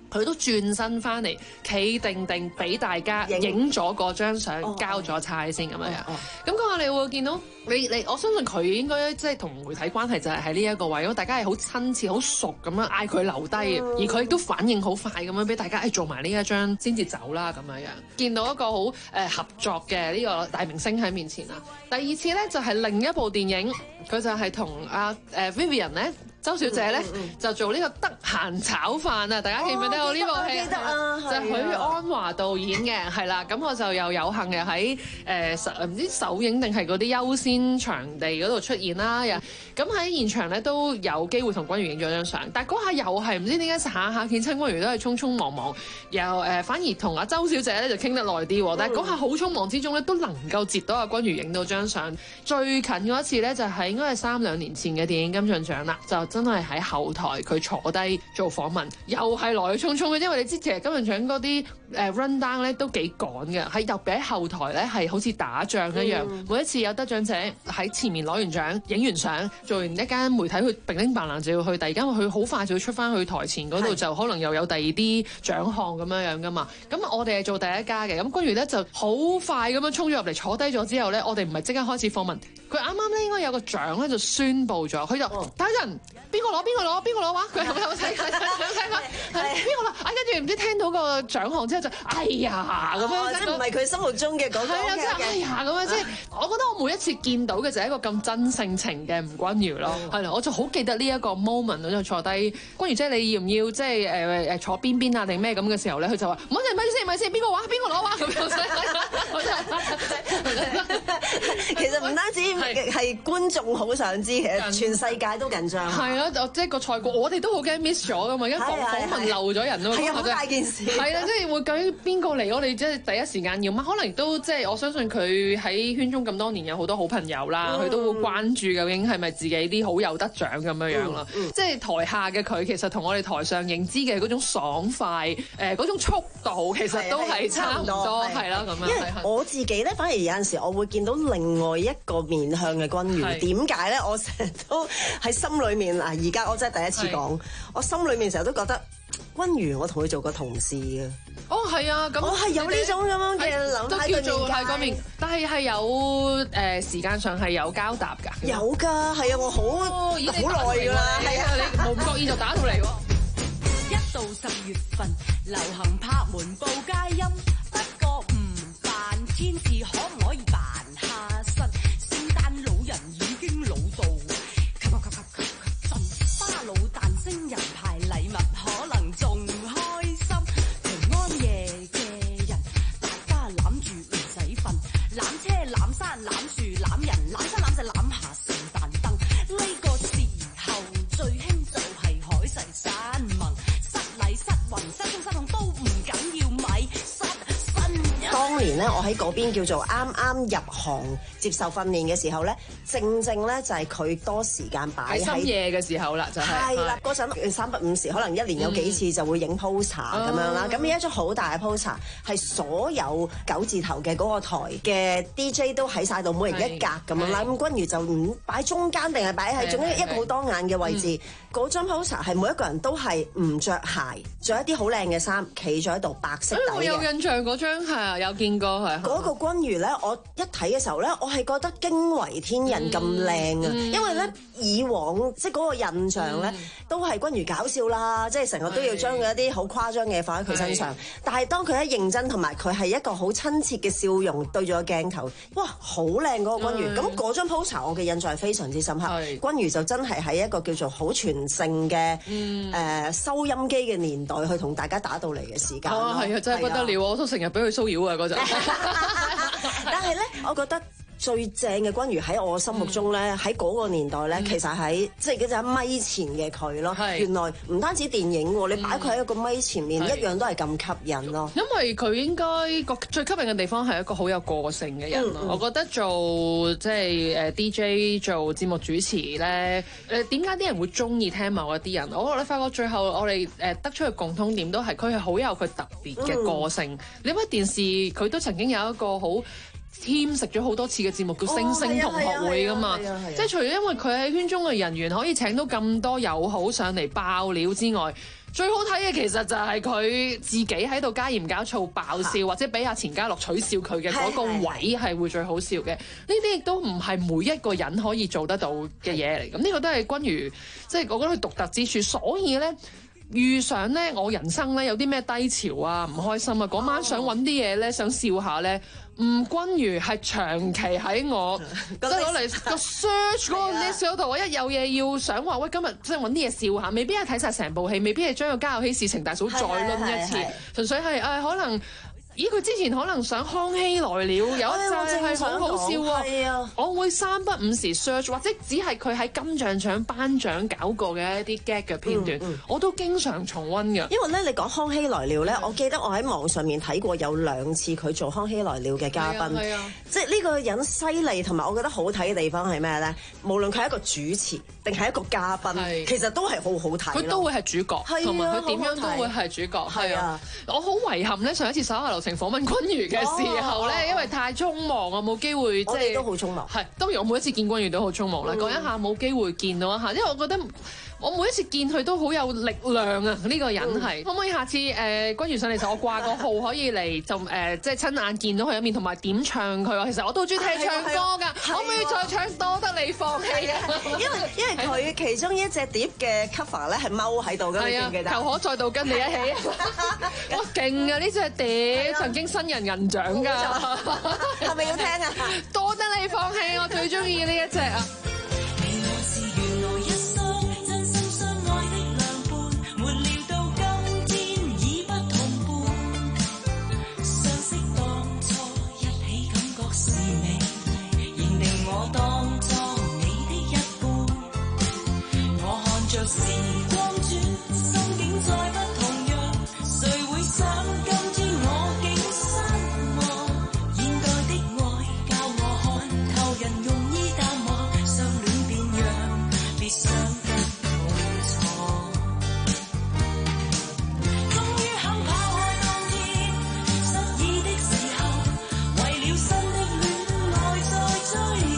佢都轉身翻嚟，企定定俾大家影咗嗰張相， 哦、 交咗差先咁樣樣。咁嗰下你會見到你你，我相信佢應該即係同媒體關係就係喺呢一個位，因為大家係好親切、好熟咁樣嗌佢留低，嗯、而佢亦都反應好快咁樣俾大家誒做埋呢一張先至走啦咁樣樣。見到一個好誒、呃、合作嘅呢個大明星喺面前啦。第二次咧就係、是、另一部電影，佢就係同阿誒 Vivian 咧。周小姐咧、嗯嗯、就做呢個得閒炒飯啊！大家記唔記得我呢部戲？ 記得啊， 就係許鞍華導演嘅，係啦。咁我就又有幸嘅喺誒唔知首映定係嗰啲優先場地嗰度出現啦。又咁喺現場咧都有機會同君如影咗張相，但係嗰下又係唔知點解下下見親君如都係匆匆忙忙，又誒、呃、反而同阿周小姐咧就傾得耐啲。但係嗰下好匆忙之中咧都能夠截到阿君如影到張相。最近嗰一次咧就係、是、應該係三兩年前嘅電影金像獎啦，就。真係喺後台佢坐低做訪問，又係來去匆匆嘅，因為你知其實金像獎嗰啲誒 run down 咧都幾趕嘅，喺特別喺後台咧係好似打仗一樣，嗯、每一次有得獎者喺前面攞完獎、影完相，做完一間媒體去乒鈴乓啷就要去，第二間佢好快就要出翻去台前嗰度，就可能又有第二啲獎項咁樣樣噶嘛。咁我哋係做第一家嘅，咁君如咧就好快咁樣衝咗入嚟坐低咗之後咧，我哋唔係即刻開始訪問，佢啱啱咧應該有個獎咧就宣佈咗，佢就等陣。哦邊個攞？邊個攞？邊個攞話？佢有冇睇？有冇睇過？係邊個攞？啊，跟住唔知聽到個獎項之後就哎呀咁樣， 即係唔係佢心目中嘅嗰個？係啊，即係哎呀咁樣，即係我覺得我每一次見到嘅就係一個咁真性情嘅吳君如咯，係啦，我就好記得呢一個 moment，我就坐低，君如姐你要唔要即係誒誒坐邊邊啊定咩咁嘅時候咧，佢就話唔好陣，咪先咪先，邊個話？邊個攞話咁樣。其實唔單止係觀眾好想知，其實全世界都緊張。係啊，即係個賽果，我哋都好驚 miss 咗噶嘛，因為訪訪問漏咗人啊嘛，係啊，好大件事。係啦，即係會究竟邊個嚟？我哋即係第一時間要乜？可能都即係我相信佢喺圈中咁多年有好多好朋友啦，佢、嗯、都會關注究竟係咪自己啲好友得獎咁樣樣啦。嗯嗯、即係台下嘅佢，其實同我哋台上認知嘅嗰種爽快，誒、呃、嗰種速度，其實都係差唔多，係啦咁樣。因為我自己咧，反而有陣時我會見到另外一個面向嘅君如。點解咧？我成日都喺心裏面嗱，而家我真係第一次講，我心裏面成日都覺得君如，我同佢做過同事嘅。哦，係啊，咁我係有呢種咁樣嘅諗法，都叫做係嗰面，但係係有誒、呃、時間上係有交搭㗎。有㗎，係啊，我好好耐㗎啦，係啊，你冇唔覺意就打到嚟喎。一到十月份，流行拍門報佳音，不過唔扮天使，可唔可以扮下身？聖誕老人已經老到，吸吸吸吸吸震，花老誕星人派禮物，可能仲開心。平安夜嘅人，大家攬住唔使瞓，攬車攬山攬樹攬人，攬山攬石攬下聖誕燈。呢個時候最興就係海誓山盟，失禮失魂失蹤失痛都唔緊要，咪失身人。當年咧，我喺嗰邊叫做啱啱入行接受訓練嘅時候咧，正正咧就係佢多時間擺喺深夜嘅時候啦，就係係啦，嗰陣三不五時，可能一年有幾次就會影 poster 咁樣啦。咁有一張好大嘅 poster，係所有九字頭嘅嗰個台嘅 D J 都喺晒度，每人一格咁樣啦。咁君如就唔擺中間定係擺喺總之一個好當眼嘅位置。嗰張 poster 係每一個人都係唔着鞋，着一啲好靚嘅衫，企咗喺度白色底嘅。我有印象嗰張係啊，有見過係。嗰個君如咧，我一睇嘅時候咧，我係覺得驚為天人咁靚啊！嗯、因為咧以往即係嗰個印象咧，嗯、都係君如搞笑啦，即係成日都要將佢一啲好誇張嘅嘢放喺佢身上。但係當佢一認真，同埋佢係一個好親切嘅笑容對住個鏡頭，哇，好靚嗰個君如！咁嗰、嗯、張 poster 我嘅印象係非常之深刻。君如就真係喺一個叫做好全盛嘅誒、嗯呃、收音機嘅年代去同大家打到嚟嘅時間。啊，係啊，真係不得了！啊、我都成日俾佢騷擾啊嗰陣。但係咧，我覺得最正嘅君如喺我心目中咧，喺嗰、嗯、個年代咧，嗯、其實喺即係嗰隻咪前嘅佢咯。是原來唔單止電影喎，你擺佢喺一個咪前面，嗯、一樣都係咁吸引咯。因為佢應該個最吸引嘅地方係一個好有個性嘅人咯。嗯、我覺得做即係誒 D J 做節目主持咧，誒點解啲人會中意聽某一啲人？我我發覺最後我哋誒得出嘅共通點都係佢係好有佢特別嘅個性。嗯、你睇電視佢都曾經有一個好添食咗好多次嘅節目叫星星同學會㗎嘛，即係除咗因為佢喺圈中嘅人員可以請到咁多友好上嚟爆料之外， 最好睇嘅其實就係佢自己喺度加鹽加醋爆笑，或者俾阿錢嘉樂取笑佢嘅嗰個位係會最好笑嘅。呢啲亦都唔係每一個人可以做得到嘅嘢嚟。咁呢個都係君如即係我覺得佢獨特之處。所以咧遇上咧我人生咧有啲咩低潮啊、唔開心啊，嗰晚想揾啲嘢咧想笑下咧。吳君如係長期喺我即係攞嚟個 search 嗰個 list 嗰度，我一有嘢要想話，喂，今日即係揾啲嘢笑下，未必係睇晒成部戲，未必係將個家有喜事情大嫂再攆一次，純粹係誒、呃、可能。咦，佢之前可能想康熙來了，有一陣係好好笑啊！我會三不五時 search， 或者只係佢喺金像獎頒獎搞過嘅一啲 gag 嘅片段，嗯嗯、我都經常重溫㗎。 因為咧，你講康熙來了咧，我記得我喺網上面睇過有兩次佢做康熙來了嘅嘉賓， 係啊， 即係呢個人犀利，同埋我覺得好睇嘅地方係咩咧？無論佢係一個主持定係一個嘉賓，其實都係好好睇。 佢都會係主角，同埋佢點樣都會係主角。係啊，我好遺憾咧，上一次手下留情訪問君如嘅時候咧，哦、因為太匆忙，我冇機會即係。我哋都好匆忙。係，當然我每一次見君如都好匆忙啦。講、嗯、一下冇機會見到一下，因為我覺得我每一次見佢都好有力量啊！呢、呢個人係、嗯、可唔可以下次誒、呃、君如上嚟時，我掛個號可以嚟就誒、呃、即係親眼見到佢一面，同埋點唱佢。其實我都好中意聽唱歌㗎，可唔可以再唱多得你放棄啊？ 因為因為佢其中一隻碟嘅 cover 咧係踎喺度嘅，你記唔記得？ 求可再度跟你一起。哇，勁啊！呢隻碟曾經新人銀獎㗎， 係咪要聽啊？ 多得你放棄，我最中意呢一隻啊！ 我當作你的一半，我看着時光轉，心境再不同樣，誰會想今天我竟失望？現代的愛教我看透人容易淡忘，相戀變樣，別想得無錯。終於肯拋開當天失意的時候，為了新的戀愛再追。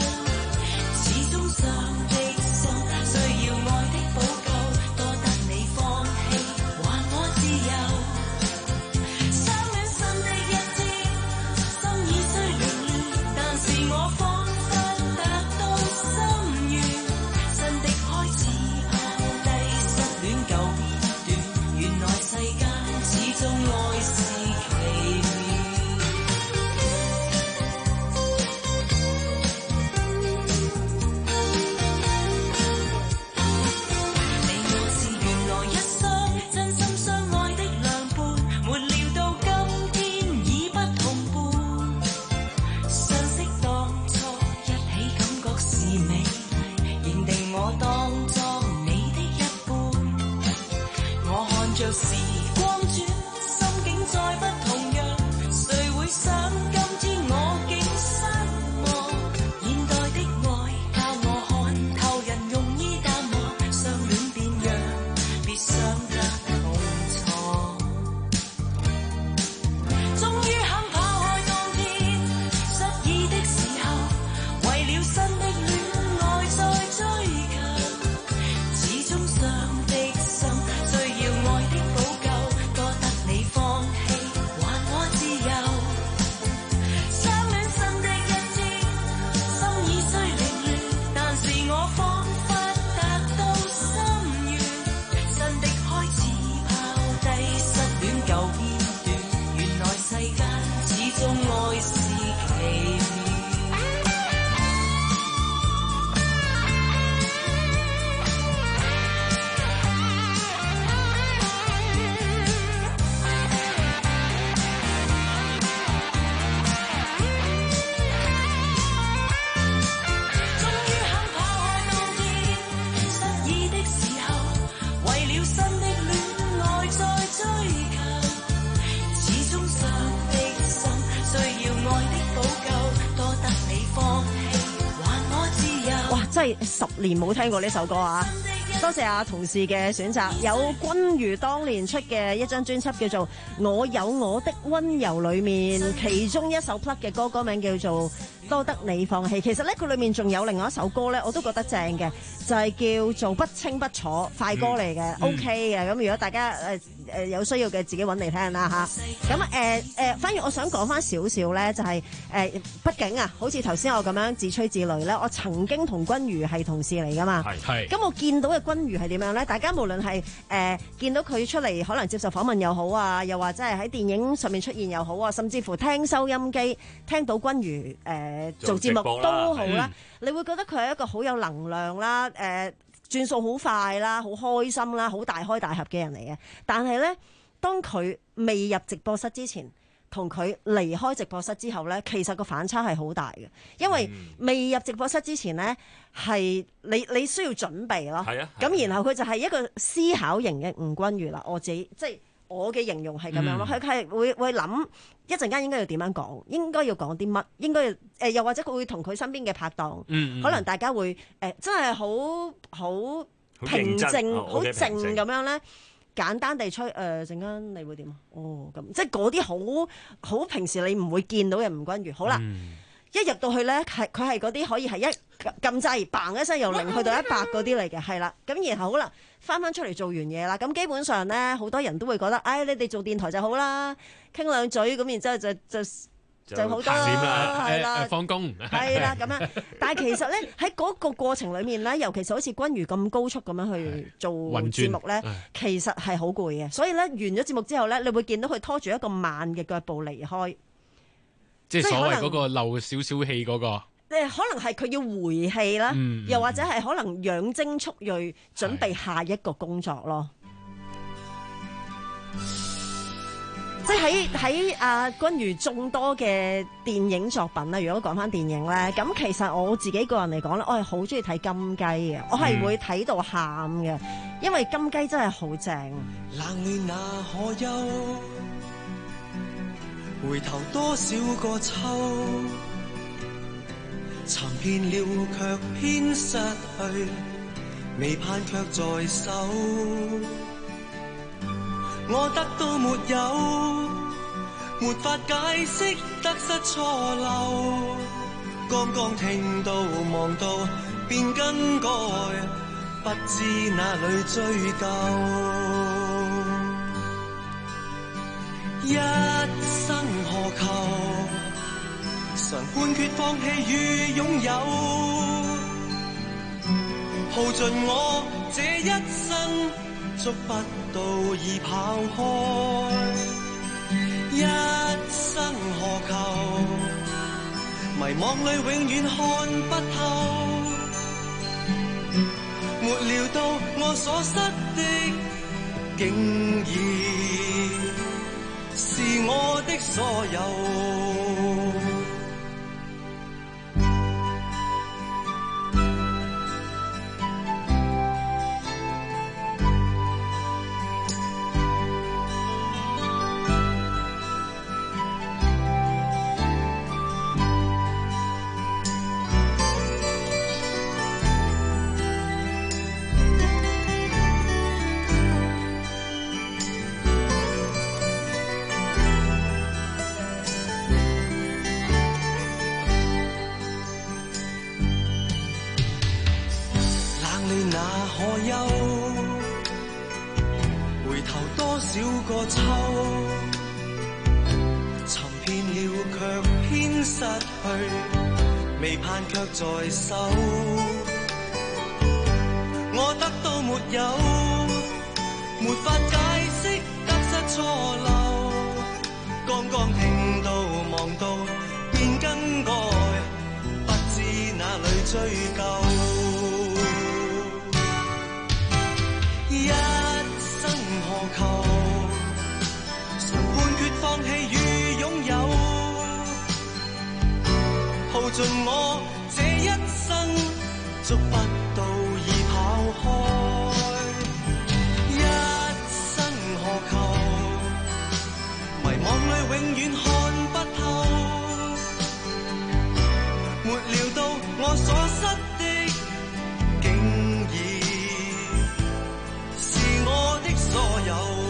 十年冇聽過呢首歌啊！多謝阿同事嘅選擇，有君如當年出嘅一張專輯叫做《我有我的溫柔》，裏面其中一首 plug 嘅歌歌名叫做《 多得你放棄。其實咧，佢裏面仲有另外一首歌咧，我都覺得正嘅，就係、是、叫做不清不楚，快歌嚟嘅、嗯、，OK 嘅。咁如果大家誒誒、呃、有需要嘅，自己揾嚟聽啦吓。咁誒誒，反而我想講翻少少咧，就係、是、誒，畢、呃、竟啊，好似頭先我咁樣自吹自擂咧，我曾經同君如係同事嚟噶嘛。係。咁我見到嘅君如係點樣咧？大家無論係誒見到佢出嚟，可能接受訪問又好啊，又或者係喺電影上面出現又好啊，甚至乎聽收音機聽到君如誒、呃、做節目都好啦、嗯，你會覺得佢係一個好有能量啦，誒、呃、轉數好快啦，好開心啦，好大開大合嘅人嚟嘅。但係咧，當佢未入直播室之前，同佢離開直播室之後咧，其實個反差係好大嘅，因為未入直播室之前咧，係你你需要準備咯。係啊。咁然後佢就係一個思考型嘅吳君如啦，我自己即係。我嘅形容係咁樣咯，佢係會會諗一陣間應該要點樣講，應該要講啲乜，應該要誒、呃、又或者佢會同佢身邊嘅拍檔、嗯嗯，可能大家會誒、呃、真係好好平靜、好靜咁樣咧，簡單地吹誒陣間你會點啊？哦咁，即係嗰啲好好平時你唔會見到嘅吳君如。好啦。嗯一入到去咧，係佢係嗰啲可以係一撳掣嘭一聲由零去到一百嗰啲嚟嘅，係啦。咁然後好啦，翻翻出嚟做完嘢啦。咁基本上咧，好多人都會覺得，唉，你哋做電台就好啦，傾兩嘴咁，然之後就就就，就好多啦，係啦， 放工係啦咁樣。但係其實咧喺嗰個過程裡面咧，尤其是好似君如咁高速咁樣去做節目咧，其實係好攰嘅。所以咧完咗節目之後咧，你會見到佢拖住一個慢嘅腳步離開。 即係所謂嗰個漏少少氣嗰個，誒可能係佢要回氣啦、嗯，又或者係可能養精蓄銳，準備下一個工作咯。即係喺喺阿君如眾多嘅電影作品啦，如果講翻電影咧，咁其實我自己個人嚟講咧，我係好中意睇金雞嘅，我係會睇到喊嘅，因為金雞真係好正。冷暖那可休，回頭多少個秋，尋遍了卻偏失去，未盼卻在手。我得到沒有，沒法解釋得失錯漏。剛剛聽到望到便更改，不知哪裏追究。一生何求？常判決放棄與擁有，耗盡我這一生，捉不到已跑開。一生何求？迷惘裏永遠看不透，沒料到我所失的，竟然是我的所有。少個秋，尋遍了卻偏失去，未盼卻在手。我得到沒有，沒法解釋得失錯漏。剛剛聽到望到便更改，不知哪裏追究。一生何求？放棄與擁有，耗盡我這一生，捉不到已跑開。一生何求？迷惘裏永遠看不透，沒料到我所失的，竟然是我的所有。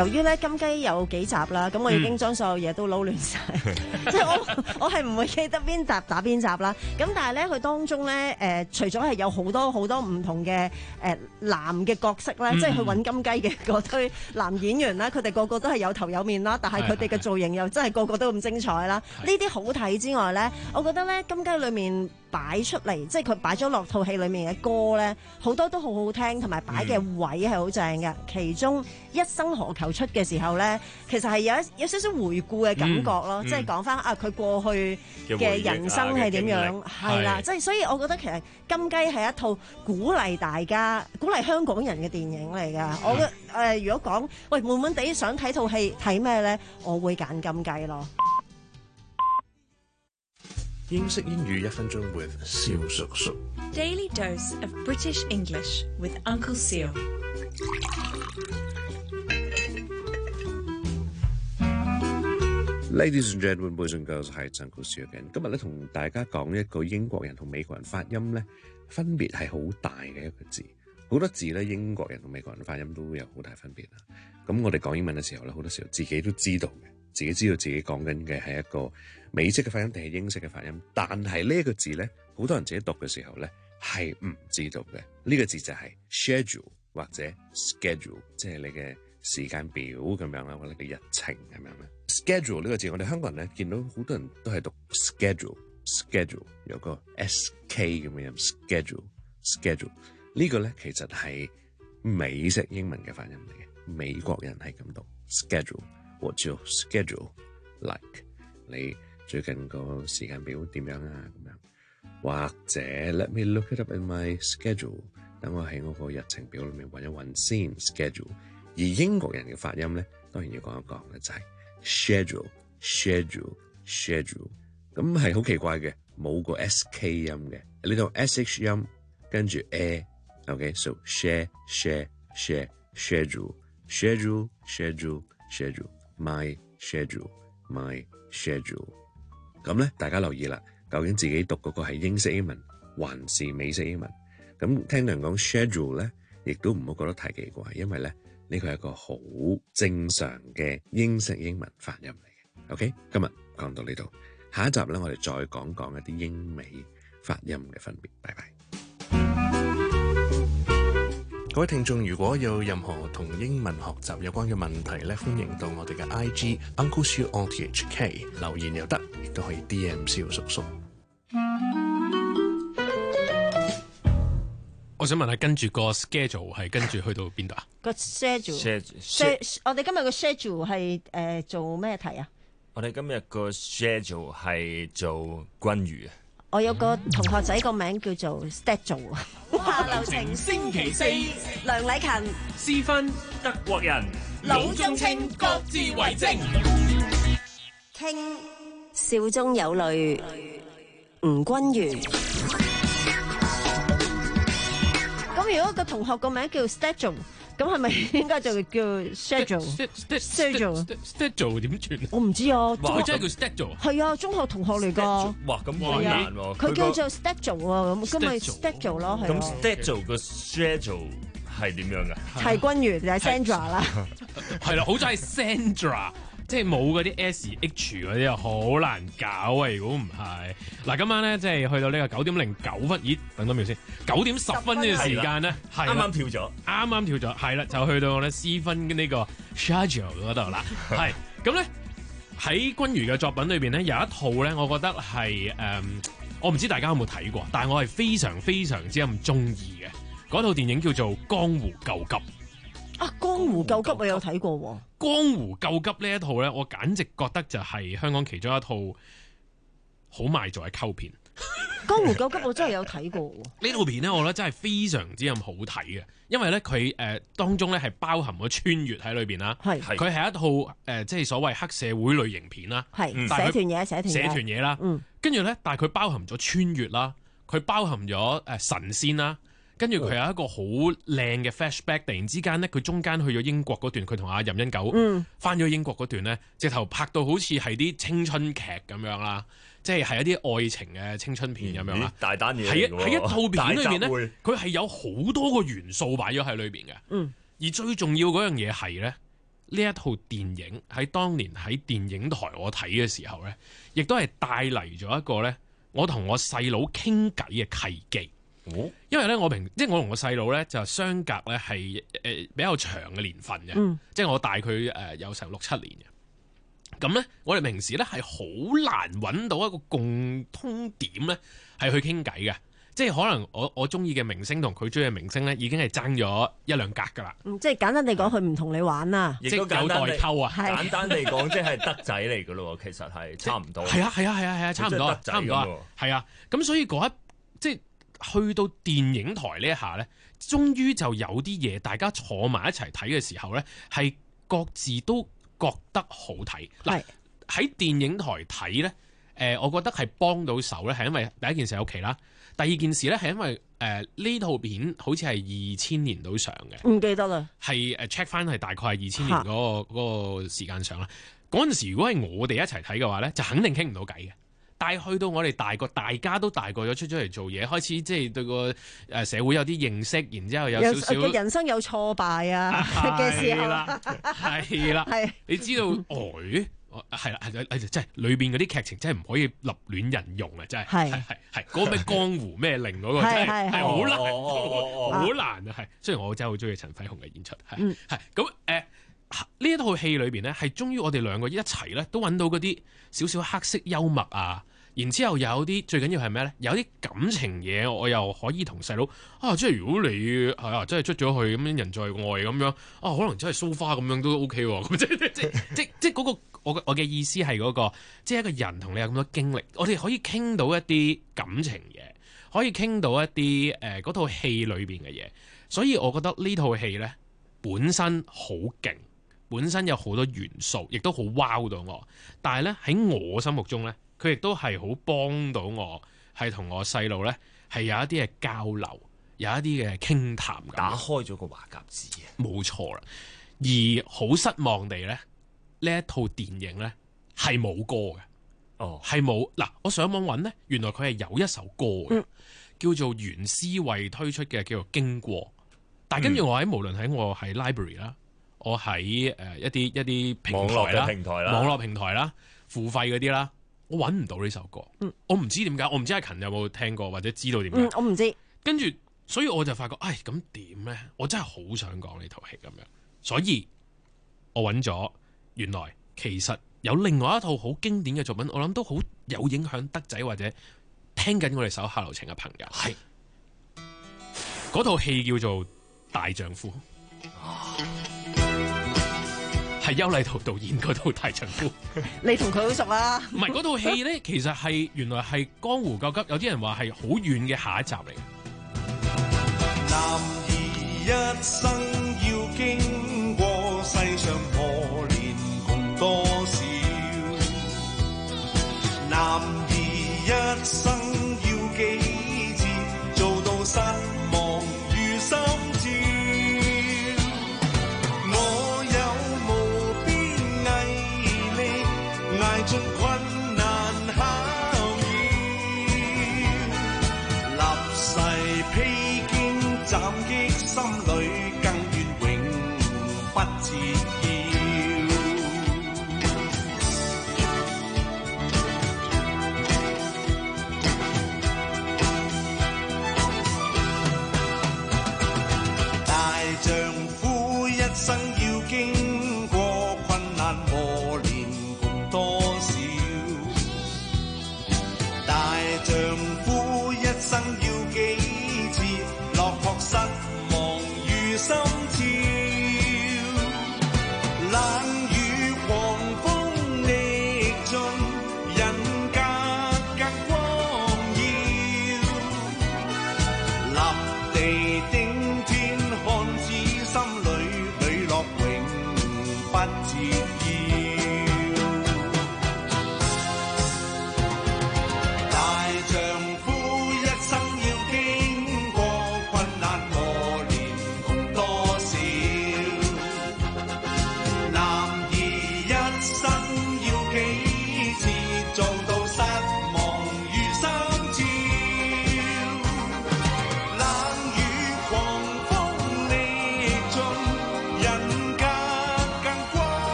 由於咧金雞有幾集啦，咁我已經將所有嘢都撈亂晒，即係我我係唔會記得邊集打邊集啦。咁但係咧佢當中咧誒、呃，除咗係有好多好多唔同嘅誒、呃、男嘅角色咧，嗯、即係去揾金雞嘅嗰堆男演員啦，佢哋個個都係有頭有面啦，但係佢哋嘅造型又真係個個都咁精彩啦。呢啲好睇之外咧，我覺得咧金雞裏面擺出嚟，即係佢擺咗落套戲裏面嘅歌咧，好多都好好聽，同埋擺嘅位係好正嘅。其中一生何求出嘅時候咧，其實係有一有少少回顧嘅感覺咯，嗯嗯、即係講翻啊佢過去嘅人生係點樣，係啦，即係所以我覺得其實金雞係一套鼓勵大家、鼓勵香港人嘅電影嚟㗎。嗯、我覺得誒、呃，如果講喂悶悶地想睇套戲睇咩咧，我會揀金雞咯。 英式英語一分鐘 with 蕭叔叔。 Daily dose of British English with Uncle Seal。 Ladies and gentlemen, boys and girls， 係 Uncle Seal again。今日咧同大家講一個英國人同美國人發音咧分別係好大嘅一個字。好多字咧英國人同美國人發音都有好大分別啦。咁我哋講英文嘅時候咧，好多時候自己都知道嘅，自己知道自己講緊嘅係一個美式嘅發音定係英式嘅發音。但係呢一個字咧，好多人自己讀嘅時候咧係唔知道嘅。呢、這個字就係 schedule 或者 schedule， 即係你嘅時間表咁樣啦，或者你嘅日程咁樣啦。schedule 呢個字，我哋香港人咧見到好多人都係讀 schedule，schedule 有個 S K 咁嘅音 schedule，schedule 呢個咧其實係美式英文嘅發音嚟嘅，美國人係咁讀 schedule。What's your schedule like？ 你最近個時間表點樣啊？咁樣或者 Let me look it up in my schedule， 等我喺我個日程表裏面揾一揾先 schedule。而英國人嘅發音咧，當然要講一講嘅就係 schedule，schedule，schedule。咁係好奇怪嘅，冇個 S K 音嘅，呢度 S H 音跟住 A。OK，so share share share schedule schedule schedule schedule。My schedule, my schedule。咁咧，大家留意啦，究竟自己讀嗰個係英式英文還是美式英文？咁聽人講 schedule 咧，亦都唔好覺得太奇怪，因為咧呢個係一個好正常嘅英式英文發音嚟嘅。OK， 今日講到呢度，下一集咧我哋再講講一啲英美發音嘅分別。拜拜。各位聽眾，如果有任何同英文學習有關嘅問題咧，歡迎到我哋嘅 I G Uncle Siu O T H K 留言又得，亦都可以 D M 蕭叔叔。 我想問下，跟住個 schedule 係跟住去到邊度啊？ 個 schedule，我哋今日個 schedule 係誒做咩題啊？ 我哋今日個 schedule 係做君如啊。 我有個同學仔個名叫做 schedule 啊。 下流程星期四， 梁禮勤、 思芬、德國人、 魯中清各自為政，傾笑中有淚，吳君如。咁如果個同學個名叫 schedule，咁係咪應該就叫 schedule？schedule，schedule 點轉？ 我唔知啊。 佢真係叫 schedule。 係啊，中學同學嚟㗎。 哇，咁好難喎。 佢叫做 schedule 啊，咁咁咪 schedule 咯，係。 咁 schedule 個 schedule 係點樣㗎？ 係君如就係 Sandra 啦。 係啦，好在係 Sandra。即係冇嗰啲 S H 嗰啲啊，好難搞啊！如果唔係，嗱今晚咧即係去到呢個九點零九分，咦？等多秒先，九點十分呢個時間咧，係啱啱跳咗， 啱啱跳咗，係啦，就去到咧私分嘅呢個 schedule 嗰度啦。係咁咧，喺君如嘅作品裏邊咧，有一套咧，我覺得係誒、嗯，我唔知大家有冇睇過，但係我係非常非常之咁中意嘅嗰套電影叫做《江湖救急》。 啊！江湖救急我有睇過喎。 江湖救急呢一套咧，我簡直覺得就係香港其中一套好賣座嘅溝片。 江湖救急我真係有睇過喎。 呢套片咧，我覺得真係非常之咁好睇嘅，因為咧佢誒當中咧係包含咗穿越喺裏邊啦。係佢係一套誒、呃、即係所謂黑社會類型片啦。係社團嘢，社團社團嘢啦。嗯。跟住咧，但係佢包含咗穿越啦，佢包含咗誒、呃、神仙啦。跟住佢有一個好靚嘅 flashback，突然之間咧，佢中間去咗英國嗰段，佢同阿任恩九翻咗英國嗰段咧，直頭拍到好似係啲青春劇咁樣啦，即係係一啲愛情嘅青春片咁樣啦。 大單嘢係喺一套片裏面咧，佢係有好多個元素擺咗喺裏邊嘅。嗯，而最重要嗰樣嘢係咧， 呢一套電影喺當年喺電影台我睇嘅時候咧，亦都係帶嚟咗一個咧，我同我細佬傾偈嘅契機。哦、因為咧，我平即係我同我細佬咧就相隔咧係誒比較長嘅年份嘅，嗯、即係我大佢誒有成六七年嘅。咁咧，我哋平時咧係好難揾到一個共通點咧，係去傾偈嘅。即係可能我我中意嘅明星同佢中意嘅明星咧，已經係爭咗一兩格噶啦。 嗯，即係簡單地講，佢唔同你玩啊， 亦都有代溝啊。 簡單地講，即係德仔嚟噶咯，其實係差唔多。 係啊係啊係啊係啊，差唔多，差唔多。係啊，咁所以嗰一即係去到電影台呢一下咧，終於就有啲嘢大家坐埋一齊睇嘅時候咧，係各自都覺得好睇。嗱，喺電影台睇咧，誒、呃，我覺得係幫到手咧，係因為第一件事喺屋企啦。第二件事咧，係因為誒呢、呃、套片好似係二千年到上嘅， 唔記得啦。係誒 check 翻係大概係二千年嗰、那個嗰、那個時間上啦。嗰陣時如果係我哋一齊睇嘅話咧，就肯定傾唔到偈嘅。但係去到我哋大個，大家都大個咗出咗嚟做嘢，開始即係對個誒社會有啲認識，然之後有少少嘅人生有挫敗啊嘅時候， 係啦，係你知道呆。係啦，係係真係裏邊嗰啲劇情真係唔可以立亂人用啊！真係係係係嗰個咩江湖咩令嗰個真係係好難，好難啊！係雖然我真係好中意陳輝鴻嘅演出，係係咁誒呢一套戲裏邊咧，係終於我哋兩個一齊咧都揾到嗰啲少少黑色幽默啊，然之後有啲最緊要係咩咧？有啲感情嘢，我又可以同細佬啊，即係如果你係啊，真係出咗去咁樣人在外咁樣啊，可能真係蘇花咁樣都 OK 喎，咁即即即即即嗰個。我我嘅意思係嗰、那個，即係一個人同你有咁多經歷，我哋可以傾到一啲感情嘢，可以傾到一啲誒嗰套戲裏邊嘅嘢，所以我覺得呢套戲呢本身好勁，本身有好多元素，亦都好 wow 到我。但係呢，喺我心目中呢，佢亦都係好幫到我，係同我細路呢係有一啲嘅交流，有一啲嘅傾談， 打開咗個話匣子， 冇錯啦。而好失望地呢。呢一套電影呢係冇歌嘅，哦，係冇嗱。我上網揾呢，原來佢係有一首歌嘅，嗯、叫做袁思慧推出嘅，叫做《經過》。但係跟住我喺、嗯、無論喺我喺 library 啦，我喺誒一啲一啲平台啦、 平台啦、 網絡平台啦、付費嗰啲啦，我揾唔到呢首歌。嗯、我唔知點解，我唔知阿勤有冇聽過或者知道點解、 嗯。我唔知。 跟住，所以我就發覺，唉，咁點呢？我真係好想講呢套戲咁樣，所以我揾咗。原來其實有另外一套好經典嘅作品，我諗都好有影響德仔或者聽緊我哋手下留情嘅朋友。係嗰套戲叫做《大丈夫》，係邱禮濤導演嗰套《大丈夫》。 你同佢好熟啊？ 唔係嗰套戲咧，其實係原來係江湖救急，有啲人話係好遠嘅下一集嚟嘅。 男兒一生要經過世上磨練多少？男兒一生要幾次做到失望與心照？我有無邊毅力，捱盡困難考驗，立誓披荊斬棘，心裏更願永不折腰。生要經過困難磨練共多少？大丈夫一生要幾次落魄失望與心照？冷雨狂風歷盡，人格更光耀。立地頂天，看似心裏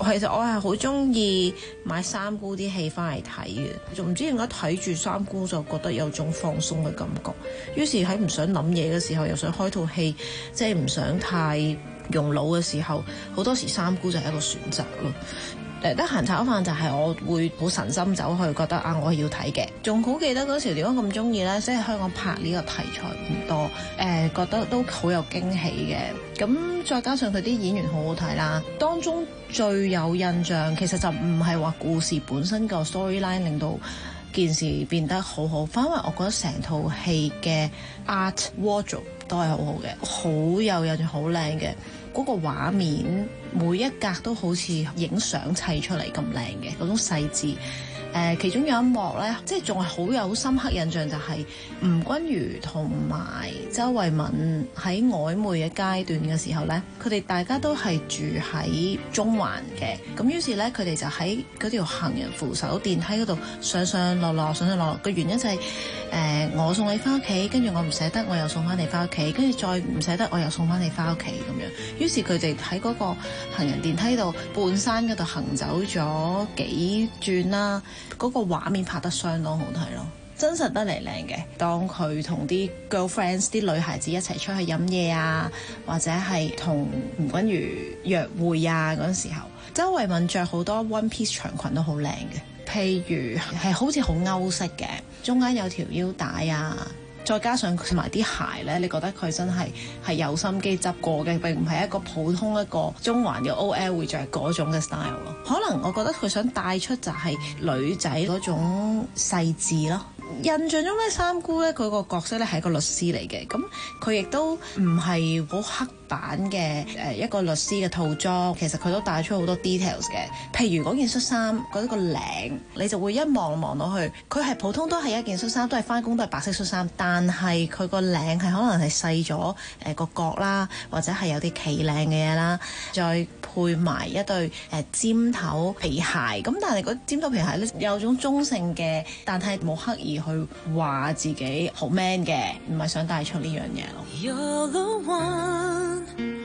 其實我係好中意買三姑啲戲翻嚟睇嘅，仲唔知點解睇住三姑就覺得有種放鬆嘅感覺。於是喺唔想諗嘢嘅時候，又想開套戲，即係唔想太用腦嘅時候，好多時三姑就係一個選擇咯。誒得閒炒飯就係我會好神心走去，覺得啊我要睇嘅。仲好記得嗰時點解咁中意呢？即係香港拍呢個題材唔多，誒、呃、覺得都好有驚喜嘅。咁再加上佢啲演員好好睇啦，當中最有印象其實就唔係話故事本身個 storyline 令到件事變得好好，反為我覺得成套戲嘅 art wardrobe 都係好好嘅，好有印象，好靚嘅。嗰個畫面每一格都好似影相砌出嚟咁靚嘅嗰種細緻。誒、呃，其中有一幕咧，即係仲係好有深刻印象，就係吳君如同埋周慧敏喺曖昧嘅階段嘅時候咧，佢哋大家都係住喺中環嘅，咁於是咧佢哋就喺嗰條行人扶手電梯嗰度上上落落，上上落落嘅原因就係、是、誒、呃、我送你翻屋企，跟住我唔捨得，我又送翻你翻屋企，跟住再唔捨得，我又送翻你翻屋企咁樣。於是佢哋喺嗰個行人電梯度半山嗰度行走咗幾轉啦。嗰個畫面拍得相當好睇咯，真實得嚟靚嘅。當佢同啲 girlfriends 啲女孩子一齊出去飲嘢啊，或者係同吳君如約會啊嗰陣時候，周慧敏着好多 one piece 長裙都好靚嘅，譬如係好似好歐式嘅，中間有條腰帶啊。再加上佢埋啲鞋咧，你覺得佢真係係有心機執過嘅，並唔係一個普通一個中環嘅 O L 會着嗰種嘅 style 咯。可能我覺得佢想帶出就係女仔嗰種細緻咯。印象中咧，三姑咧佢個角色咧係一個律師嚟嘅，咁佢亦都唔係好刻板嘅誒一個律師嘅套裝，其實佢都帶出好多 details 嘅。譬如嗰件恤衫嗰個領，你就會一望望到去，佢係普通都係一件恤衫，都係返工都係白色恤衫，但係佢個領係可能係細咗誒個角啦，或者係有啲企領嘅嘢啦，再配埋一對誒、呃、尖頭皮鞋。咁但係嗰尖頭皮鞋咧有種中性嘅，但係冇刻意去話自己好 man 嘅，唔係想帶出呢樣嘢咯。 You're the one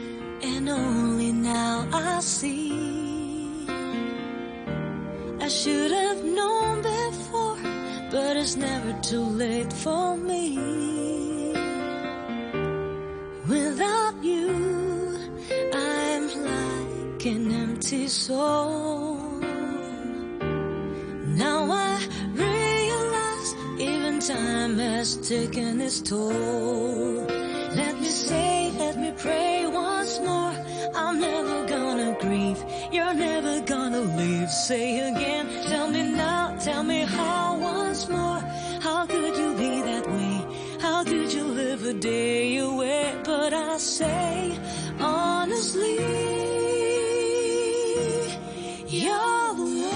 and only now I see. I should have known before, but it's never too late for me. Without you, I'm like an empty soul. Now I realize even time has taken its toll. Let me say, let me pray once more. I'm never gonna grieve, you're never gonna leave. Say again, tell me now, tell me how once more. How could you be that way? How could you live a day away? But I say, honestly, you're the one.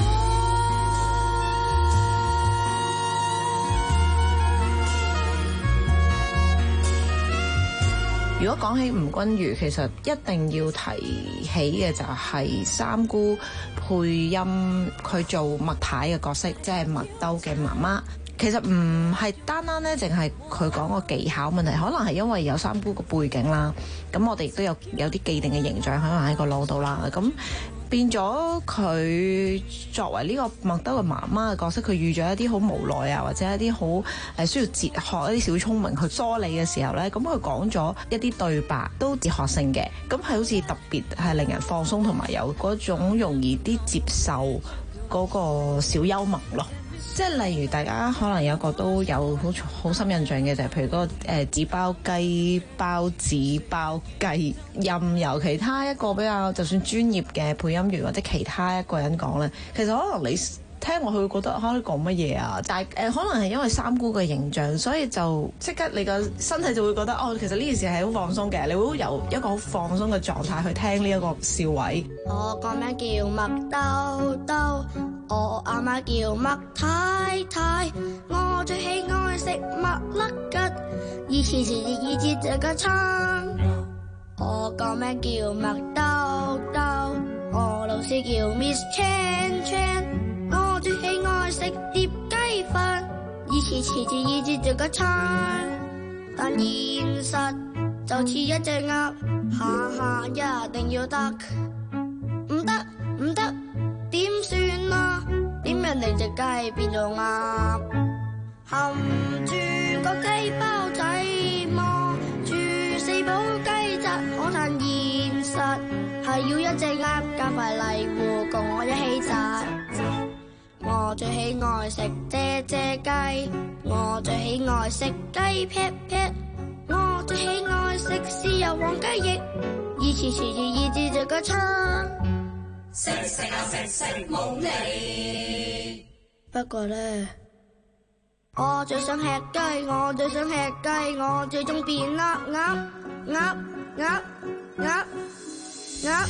如果講起吳君如，其實一定要提起嘅就係三姑配音佢做麥太嘅角色，即係麥兜嘅媽媽。其實唔係單單咧，淨係佢講個技巧問題，可能係因為有三姑個背景啦。咁我哋亦都有有啲既定嘅形象可能喺個腦度啦。咁變咗佢作為呢個麥兜嘅媽媽嘅角色，佢遇咗一啲好無奈啊，或者一啲好誒需要哲學一啲小聰明去梳理嘅時候咧，咁佢講咗一啲對白都哲學性嘅，咁係好似特別係令人放鬆，同埋有嗰種容易啲接受嗰個小幽默咯。即係例如大家可能有個都有好好深印象嘅就係譬如嗰個誒紙包雞包紙包雞，任由其他一個比較就算專業嘅配音員或者其他一個人講咧，其實可能你聽落去會覺得嚇你講乜嘢啊？但係誒、呃、可能係因為三姑嘅形象，所以就即刻你個身體就會覺得哦，其實呢件事係好放鬆嘅，你會由一個好放鬆嘅狀態去聽呢一個笑位。 我個名叫麥兜兜，我阿媽叫麥太太，我最喜愛食麥粒吉，以前時時以節這個餐。我個名叫麥兜兜，我老師叫 Miss Chan Chan， 我最喜愛食碟雞飯，以前時時以節這個餐。但現實就似一隻鴨，下下一定要得，唔得唔得。 雞變做鴨，含住個雞包仔，望住四寶雞則可嘆現實，係要一隻鴨加塊泥糊共我一起摘。我最喜愛食啫啫雞，我最喜愛食雞劈劈，我最喜愛食豉油黃雞翼，以前前熱熱住着個餐，食食啊食食冇膩。不過咧，我最想吃雞，我最想吃雞，我最終變鴨鴨鴨鴨鴨鴨。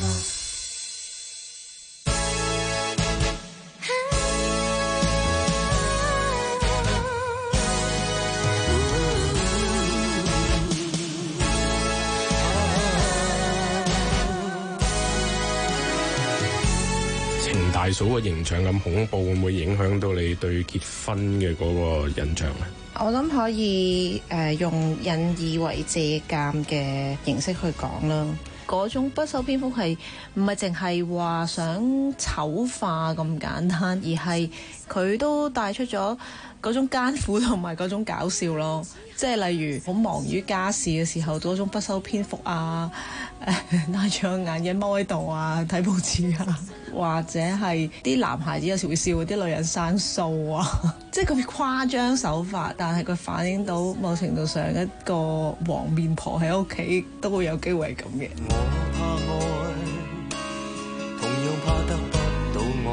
大嫂嘅形象咁恐怖，會唔會影響到你對結婚嘅嗰個印象咧？ 我諗可以誒、呃、用引以為借鑑嘅形式去講啦。嗰種不修邊幅係唔係淨係話想醜化咁簡單，而係佢都帶出咗嗰種艱苦同埋嗰種搞笑咯。即係例如好忙於家事嘅時候，嗰種不修邊幅啊，誒戴住個眼鏡踎喺度啊，睇報紙啊，或者係啲男孩子有時會笑啲女人生鬚啊，即係咁誇張手法，但係佢反映到某程度上一個黃面婆喺屋企都會有機會係咁嘅。 我怕愛，同樣怕得不到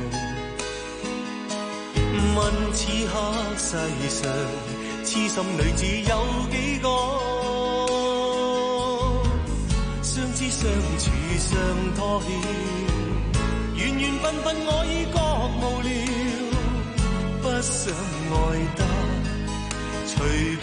愛。問此刻世上痴心女子有幾個？相知相處相拖欠，緣緣分分我已覺無聊，不想愛得隨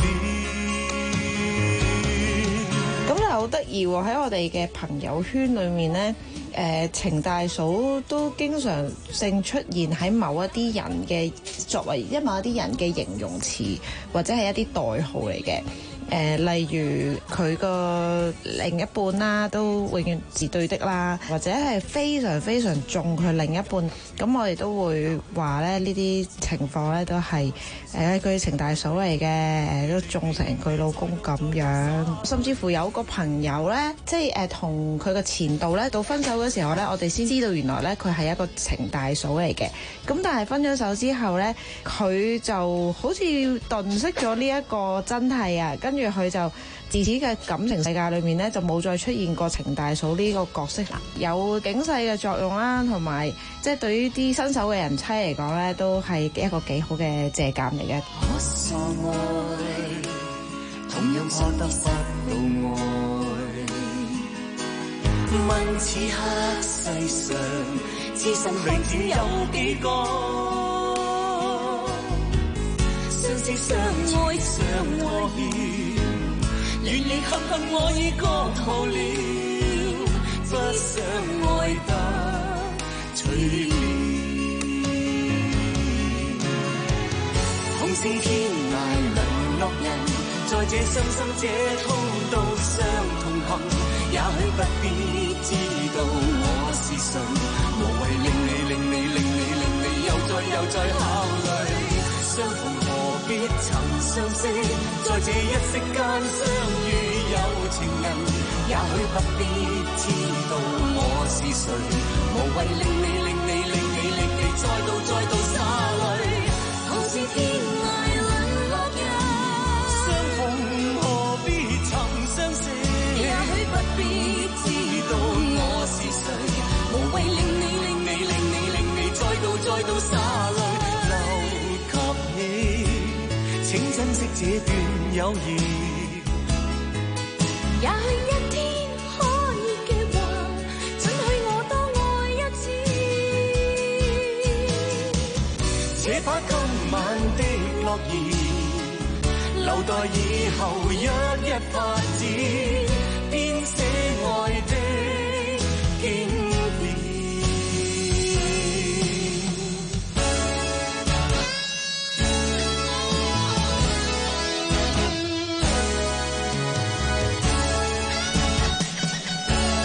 便。 咁又好得意喎！喺我哋嘅朋友圈裏面呢，誒、呃、程大嫂都經常性出現喺某一啲人嘅作為一某一啲人嘅形容詞，或者係一啲代號嚟嘅。誒、呃，例如佢個另一半啦，都永遠是對的啦，或者係非常非常重佢另一半，咁我哋都會話咧呢啲情況咧都係誒佢程大嫂嚟嘅，誒都重成佢老公咁樣，甚至乎有個朋友咧，即係誒同佢個前度咧到分手嘅時候咧，我哋先知道原來咧佢係一個程大嫂嚟嘅，咁但係分咗手之後咧，佢就好似頓息咗呢一個真係啊，跟。跟住佢就自此嘅感情世界裏面咧，就冇再出現過程大嫂呢個角色啦，有警世嘅作用啦，同埋即係對於啲新手嘅人妻嚟講咧，都係一個幾好嘅借鑑嚟嘅。 我傻愛，同樣怕得不到愛。問此刻世上痴心女子有幾個？相知相愛相拖欠。願意恨恨我已覺無聊，不想愛得隨便。同是天涯淪落人，在這傷心這通道上同行，也許不必知道我是誰，無謂令你令你令你令你又再又再考慮。相逢何必曾相識，在這一息間相遇有情人，也許不必知道我是誰，無謂令你令你令你令你再度再度灑淚。同是天涯淪落人，相逢何必曾相識，也許不必知道我是誰，無謂令你令你令你令你再度再度灑淚。請珍惜這段友誼， 也許一天可以嘅話，准許我多愛一次。 且把今晚的樂兒留待以後一一發展，編寫愛的經典。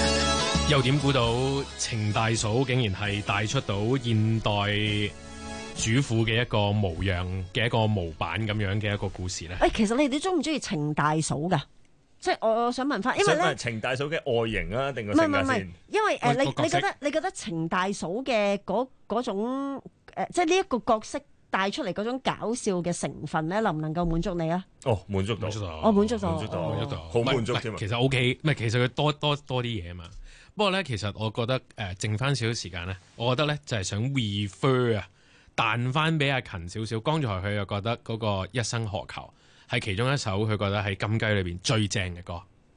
又點估到程大嫂竟然係帶出到現代主婦嘅一個模樣嘅一個模板咁樣嘅一個故事咧。 誒，其實你哋中唔中意程大嫂㗎？即係我想問翻，因為咧程大嫂嘅外形啊，定個唔係性格唔係先？ 因為誒，你你覺得你覺得程大嫂嘅嗰嗰種誒，即係呢一個角色帶出嚟嗰種搞笑嘅成分咧，能唔能夠滿足你啊？ 哦，滿足到， 我滿足到， 滿足到， 滿足到， 好滿足添啊！ 其實 O K， 唔係其實佢多多多啲嘢啊嘛。不過咧，其實我覺得誒、呃，剩翻少少時間咧，我覺得咧就係、是、想 refer 啊，彈翻俾阿勤少少。剛才佢又覺得嗰個一生何求係其中一首佢覺得喺金雞裏邊最正嘅歌。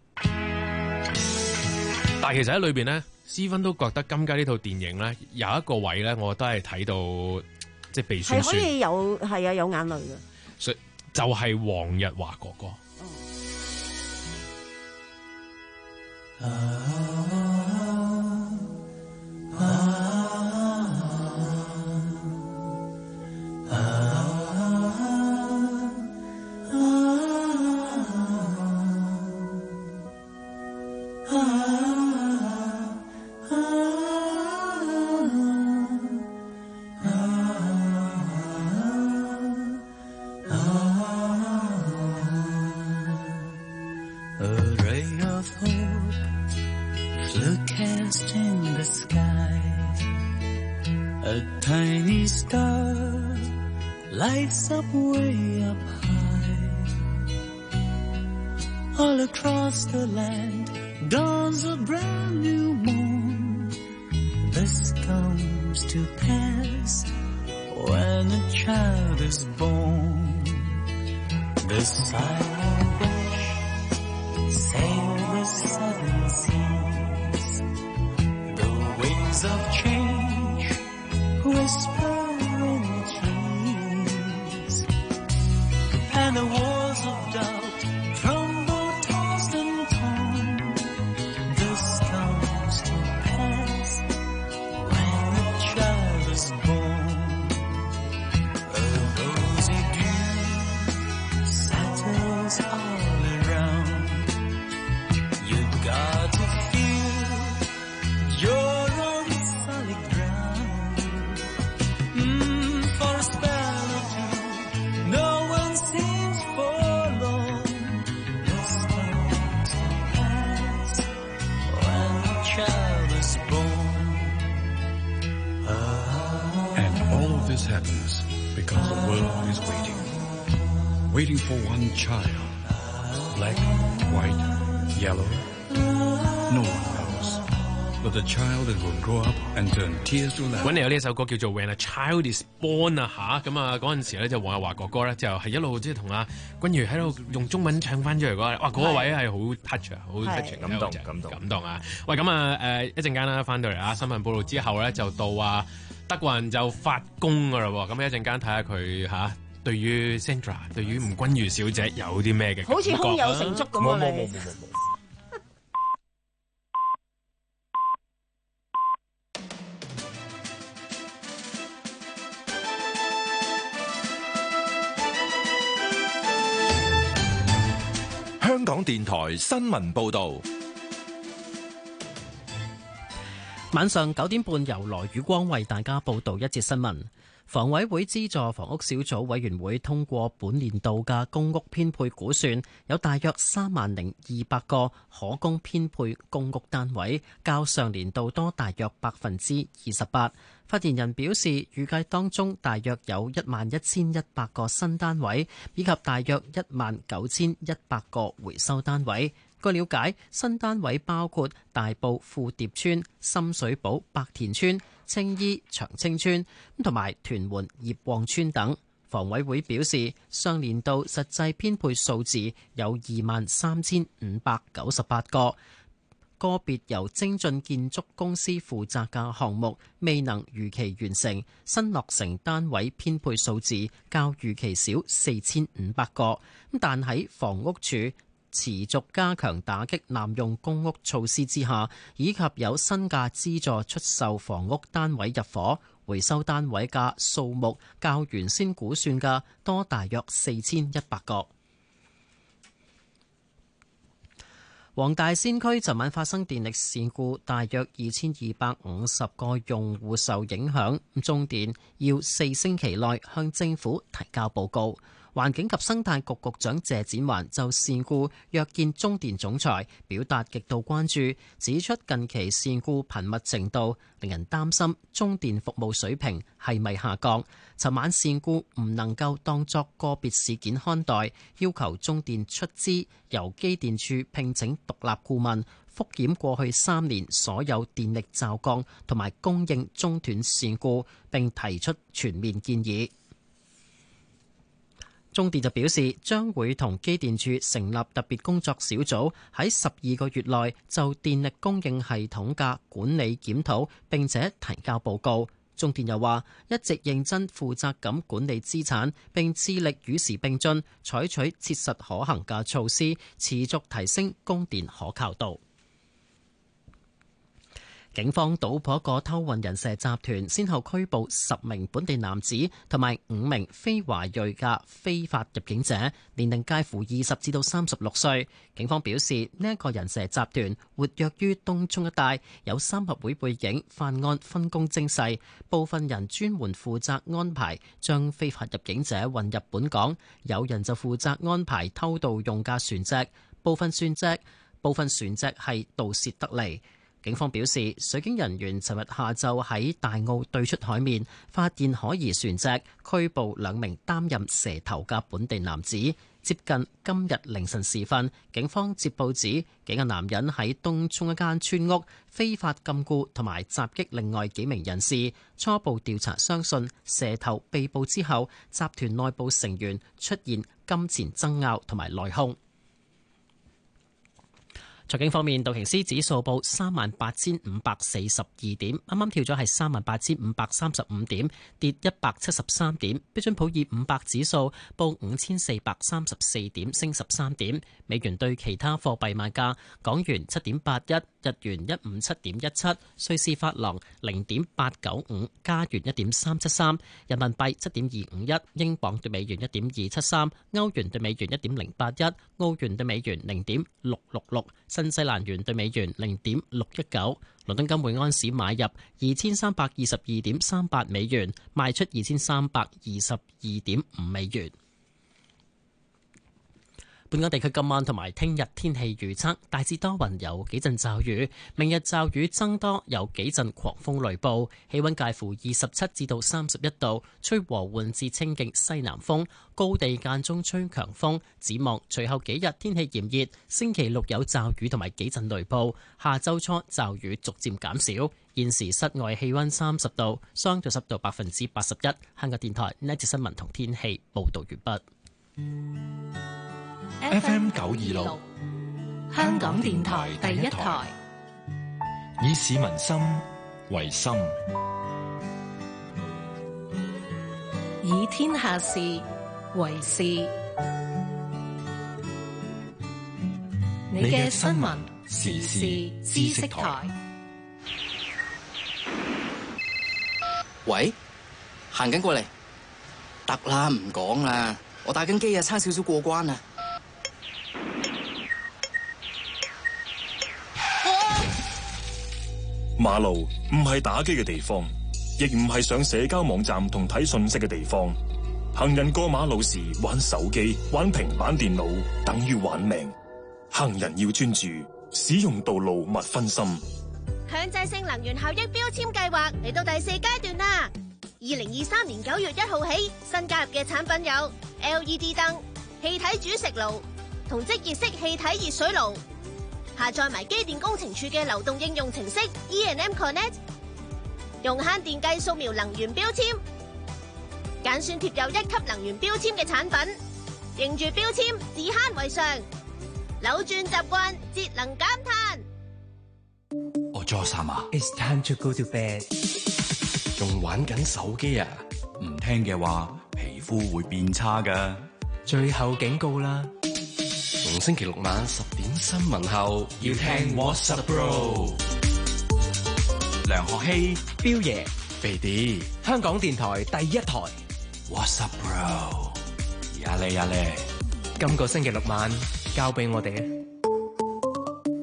但係其實喺裏邊咧，思芬都覺得金雞呢套電影咧有一個位咧，我都係睇到即係鼻酸酸， 係可以有係啊有眼淚嘅。 所以就係黃日華哥哥。 啊啊啊 lights up way up high. All across the land dawns a brand new morn. This comes to pass when a child is born. The silent bush sail the seven seas. The winds of change whisper and the walls of doubt crumble, tossed and torn. This comes to pass when a child is born. A rosy dew settles all around. You've got to feel you're on solid ground. Mm, for a spell or two, no one seems forlorn. This comes to pass when a child is born. Ah. And all of this happens because the world is waiting. Waiting for one child. Black, white, yellow. No one knows. But the child that will grow up and turn tears to laughter. 揾嚟有呢首歌叫做 When a Child is Born 啊吓，咁啊嗰陣時咧就黃日華哥哥咧就係一路即係同阿君如喺度用中文唱翻出嚟嗰個，哇嗰個位係好 touch 啊，好 touch 感動感動感動啊！喂咁啊誒一陣間啦翻到嚟啊新聞報道之後咧就到啊德雲就發功噶啦喎，咁一陣間睇下佢嚇對於 Sandra 對於吳君如小姐有啲咩嘅感覺啊好似胸有成竹咁喎你。 冇冇冇冇冇。 香港電台新聞報導， 晚上九點半由羅宇光為大家報道一節新聞。房委會資助房屋小組委員會通過本年度嘅公屋編配估算，有大約三萬零二百個可供編配公屋單位，較上年度多大約百分之二十八。發言人表示，預計當中大約有一萬一千一百個新單位，以及大約一萬九千一百個回收單位。據了解，新單位包括大埔富蝶村、深水埗白田村、青衣長青村同埋屯門葉旺村等。房委會表示，上年度實際編配數字有二萬三千五百九十八個。個別由精進建築公司負責嘅項目未能如期完成，新落成單位編配數字較預期少四千五百個。但喺房屋署持續加強打擊濫用公屋措施之下，以及有新嘅資助出售房屋單位入伙，回收單位嘅數目較原先估算嘅多大約四千一百個。 黃大仙區昨晚發生電力事故，大約二千二百五十個用戶受影響，中電要四星期內向政府提交報告。環境及生態局局長謝展寰就事故約見中電總裁，表達極度關注，指出近期事故頻密程度令人擔心中電服務水平係咪下降。尋晚事故唔能夠當作個別事件看待，要求中電出資由機電署聘請獨立顧問，復檢過去三年所有電力驟降同埋供應中斷事故，並提出全面建議。中電就表示，將會同機電署成立特別工作小組，喺十二個月內就電力供應系統嘅管理檢討，並且提交報告。中電又話，一直認真負責咁管理資產，並致力與時並進，採取切實可行嘅措施，持續提升供電可靠度。警方搗破一個偷運人蛇集團，先後拘捕十名本地男子同埋五名非華裔嘅非法入境者，年齡介乎二十至到三十六歲。警方表示，呢一個人蛇集團活躍於東涌一帶，有三合會背景，犯案分工精細，部分人專門負責安排將非法入境者運入本港，有人就負責安排偷渡用嘅船隻，部分船隻部分船隻係盜竊得嚟。警方表示，水警人員尋日下晝喺大澳對出海面發現可疑船隻，拘捕兩名擔任蛇頭嘅本地男子。接近今日凌晨時分，警方接報指幾個男人喺東涌一間村屋非法禁錮同埋襲擊另外幾名人士。初步調查相信，蛇頭被捕之後，集團內部成員出現金錢爭拗同埋內訌。財經方面，道瓊斯指數報三萬八千五百四十二點，啱啱跳咗係三萬八千五百三十五點，跌一百七十三點。標準普爾五百指數報五千四百三十四點，升十三點。美元對其他貨幣賣價：港元七點八一，日元一五七點一七，瑞士法郎零點八九五，加元一點三七三，人民幣七點二五一，英鎊對美元一點二七三，歐元對美元一點零八一，澳元對美元零點六六六。新西蘭元對美元零點六一九，倫敦金每安士買入二千三百二十二點三八美元，賣出二千三百二十二點五美元。本港地區今晚同埋聽日天氣預測，大致多雲，有幾陣驟雨，明日驟雨增多，有幾陣狂風雷暴，氣溫介乎二十七至到三十一度，吹和緩至清勁西南風，高地間中吹強風。展望隨後幾日天氣炎熱，星期六有驟雨同埋幾陣雷暴，下周初驟雨逐漸減少。現時室外氣溫三十度，相對濕度百分之八十一。香港電台呢節新聞同天氣報道完畢。 F M 九二六， 香港電台第一台， 以市民心為心， 以天下事為事。你嘅新聞時事知識台。 喂，行緊過嚟，得啦，唔講啦，我打緊機啊，差少少過關啊。 馬路唔係打機嘅地方，亦唔係上社交網站同睇信息嘅地方。行人過馬路時玩手機、玩平板電腦，等於玩命。行人要專注，使用道路勿分心。 強制性能源效益標籤計劃嚟到第四階段啦！二零二三年九月一號起，新加入嘅產品有 L E D 燈、氣體煮食爐同即熱式氣體熱水爐。下載埋機電工程署嘅流動應用程式 E and M Connect， 用慳電計掃描能源標籤，揀選貼有一級能源標籤嘅產品，認住標籤，自慳為上，扭轉習慣，節能減碳。 我做啥嘛 It's time to go to bed。 仲玩緊手機啊？ 唔聽嘅話，皮膚會變差㗎。 最後警告啦！ 逢星期六晚十點新聞後，要聽 What's Up Bro。 梁學希、標爺、 肥啲， 香港電台第一台 What's Up Bro。呀咧呀咧， 今個星期六晚交俾我哋啊！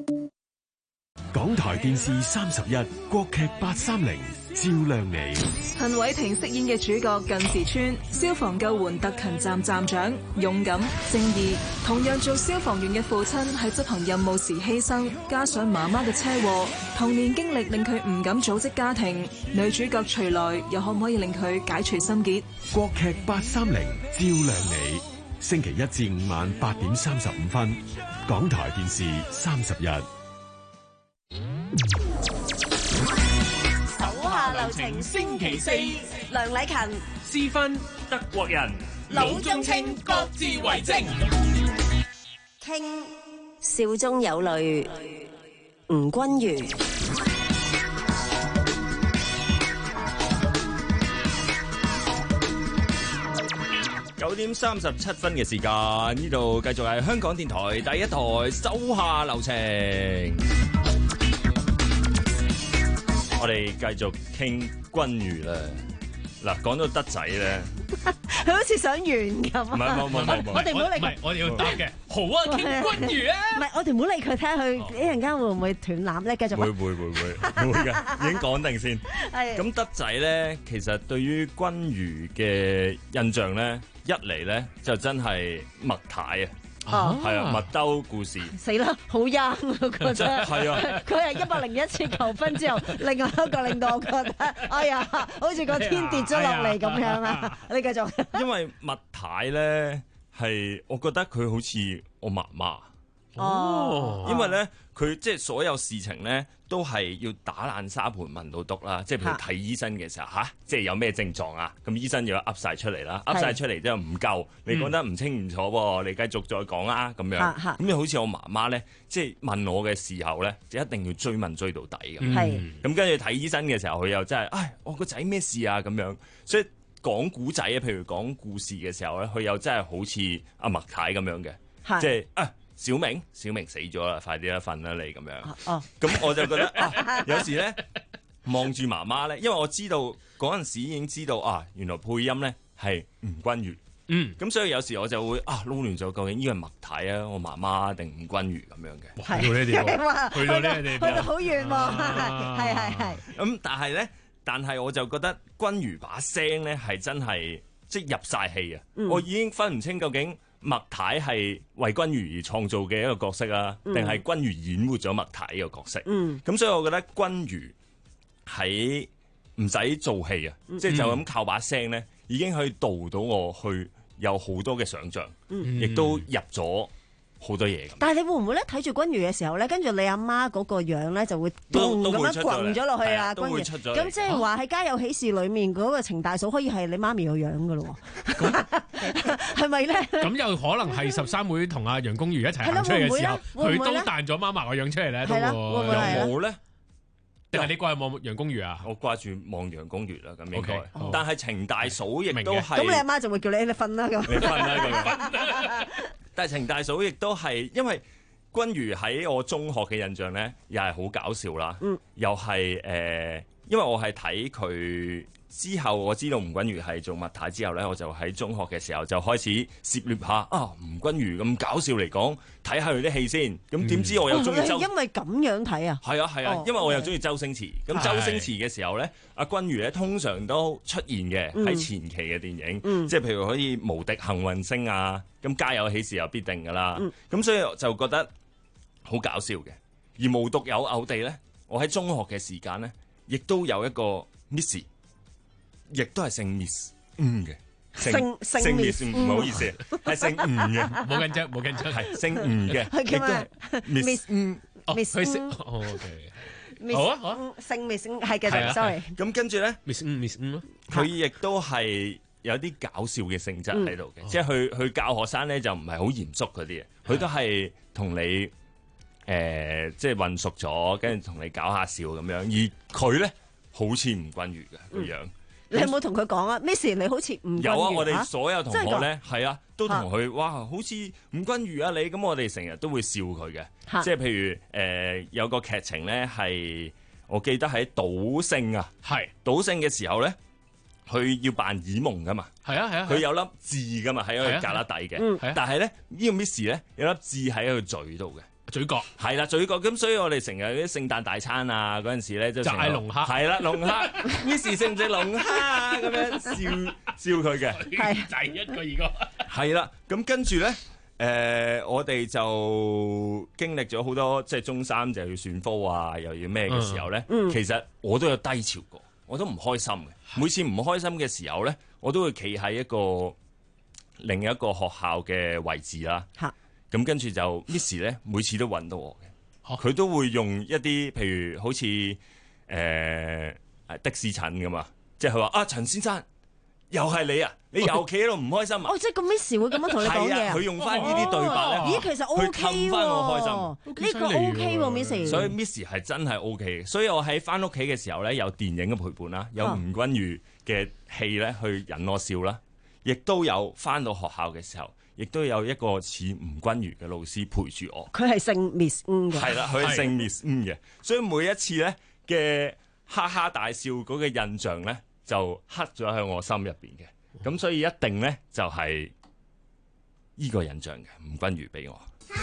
港台電視三十一，國劇八三零，照亮你。 陳偉霆飾演嘅主角靳時川，消防救援特勤站站長，勇敢正義。同樣做消防員嘅父親喺執行任務時犧牲，加上媽媽嘅車禍，童年經歷令佢唔敢組織家庭。女主角徐來又可唔可以令佢解除心結？ 國劇八三零，照亮你。星期一至五晚八點三十五分，港台電視三十一。 手下留情，星期四，梁禮勤、 私分德國人， 老中青各自為政，傾笑中有淚，吳君如。 九點三十七分嘅時間，呢度繼續係香港電台第一台手下留情。我哋繼續傾君如啦。嗱，講到德仔咧， 佢好似想完咁。 唔係，唔係，唔係， 我哋唔好理佢。 唔係，我哋要答嘅。好啊，傾君如啊。 唔係，我哋唔好理佢，睇下佢一陣間會唔會斷纜咧？繼續。 會會會會會嘅，已經講定先。 係。 咁德仔咧，其實對於君如嘅印象咧，一嚟咧就真係麥太啊。 哦， 係啊，麥兜故事死啦，好 young 我覺得， 係啊， 佢係一百零一次求婚之後，另外一個令到我覺得，哎呀，好似個天跌咗落嚟咁樣啊！你繼續。 因為麥太咧係，我覺得佢好似我媽媽。 哦， 因為咧佢即係所有事情咧都係要打爛沙盤問到篤啦，即係譬如睇醫生嘅時候吓，即係有咩症狀啊，咁醫生又要噏晒出嚟啦，噏晒出嚟之後唔夠，你講得唔清唔楚喎，你繼續再講啊咁樣，咁就好似我媽媽咧，即係問我嘅時候咧，就一定要追問追到底咁，咁跟住睇醫生嘅時候，佢又真係，唉，我個仔咩事啊咁樣，所以講古仔啊，譬如講故事嘅時候咧，佢又真係好似阿麥太咁樣嘅，即係啊。小明，小明死咗啦，快啲啦，瞓啦你咁樣。哦，咁我就覺得啊，有時咧望住媽媽咧，因為我知道嗰陣時已經知道啊，原來配音咧係吳君如。嗯，咁所以有時我就會啊撈亂咗，究竟呢個係麥太啊，我媽媽定吳君如咁樣嘅。 去到呢啲，去到呢啲， 去到好遠喎，係係係。 咁但係咧，但係我就覺得君如把聲咧係真係即係入晒戲啊！我已經分唔清究竟麥太係為君如而創造嘅一個角色啊，定係君如演活咗麥太呢個角色？咁、嗯、所以我覺得君如喺唔使做戲啊，即係就咁、是、靠把聲咧，已經可以導到我去有好多嘅想像，亦、嗯、都入咗好多嘢咁。 但係你會唔會咧睇住君如嘅時候咧，跟住你阿媽嗰個樣咧就會咚咁樣滾咗落去啊？君如咁即係話喺《家有喜事》裏面嗰個程大嫂可以係你媽咪個樣噶咯？係咪咧？ 咁有可能係十三妹同阿楊恭如一齊行出嚟嘅時候，佢都彈咗媽媽個樣出嚟咧，都有冇咧？ 定係你掛住望楊恭如啊？ 我掛住望楊恭如啦，咁應該。但係程大嫂亦都係。 咁你阿媽就會叫你你瞓啦咁。 你瞓啦咁。但係程大嫂亦都係，因為君如喺我中學嘅印象咧，又係好搞笑啦，嗯、又係誒、呃，因為我係睇佢之後，我知道吳君如係做麥太之後咧，我就喺中學嘅時候就開始涉獵下啊，吳君如咁搞笑嚟講，睇下佢啲戲先。咁點知我又中意周， 哦、因為咁樣睇啊？ 係啊係啊，啊哦、因為我又中意周星馳。咁、哦、周星馳嘅時候咧，阿君如咧通常都出現嘅喺前期嘅電影，嗯、即係譬如可以無敵幸運星啊，咁家有喜事又必定噶啦。咁、嗯、所以就覺得好搞笑嘅。而無獨有偶地咧，我喺中學嘅時間咧，亦都有一個 Miss。亦都係姓 Miss 吳嘅，姓姓 Miss 唔好意思，係姓吳嘅， 冇緊張冇緊張， 係姓吳嘅，亦都係 Miss 吳 ，Miss 佢姓，OK，好啊好啊， 姓 Miss 係嘅，sorry。 咁跟住咧 ，Miss 吳 Miss 吳， 佢亦都係有啲搞笑嘅性質喺度嘅，即係佢佢教學生咧就唔係好嚴肅嗰啲嘢，佢都係同你誒即係混熟咗，跟住同你搞下笑咁樣，而佢咧好似吳君如嘅個樣。 你有冇同佢講啊 ？Miss 你好似吳君如有啊！我哋所有同學咧，係啊，都同佢哇，好似吳君如啊你咁，我哋成日都會笑佢嘅。即係譬如誒、呃，有個劇情咧係，我記得喺賭聖啊，係賭聖嘅時候咧，佢要扮耳蒙噶嘛，係啊係啊，佢有粒痣噶嘛喺佢胳肋底嘅，但係咧呢個 Miss 咧有粒痣喺佢嘴度嘅。 嘴角係啦，嘴角咁，所以我哋成日啲聖誕大餐啊嗰陣時咧，就嗌龍蝦， 係啦，龍蝦，Miss 食唔食龍蝦啊？咁樣笑笑佢嘅， 係第一個二個， 係啦，咁跟住咧，誒、呃，我哋就經歷咗好多，即係中三就要選科啊，又要咩嘅時候咧， 嗯、 其實我都有低潮過，我都唔開心嘅。每次唔開心嘅時候咧，我都會企喺一個另一個學校嘅位置啦。咁跟住就 Miss 咧，每次都揾到我嘅，佢都會用一啲譬如好似誒、呃、的士診咁嘛，即係佢話啊陳先生又係你啊，你又企喺度唔開心啊！ 哦，即係個 Miss 會咁樣同你講嘢啊？ 佢用翻呢啲對白咧， 咦，其實 O K 翻我開心， 呢個 O K 喎 Miss。 所以 Miss 係真係 O K 嘅，所以我喺翻屋企嘅時候咧，有電影嘅陪伴啦，有吳君如嘅戲咧去引我笑啦，亦都有翻到學校嘅時候。亦都有一個似吳君如嘅老師陪住我， 佢係姓 Miss 嘅， 係啦，佢係姓 Miss 嘅，所以每一次咧嘅哈哈大笑嗰個印象咧就刻咗喺我心入邊嘅，咁所以一定咧就係呢個印象嘅吳君如俾我。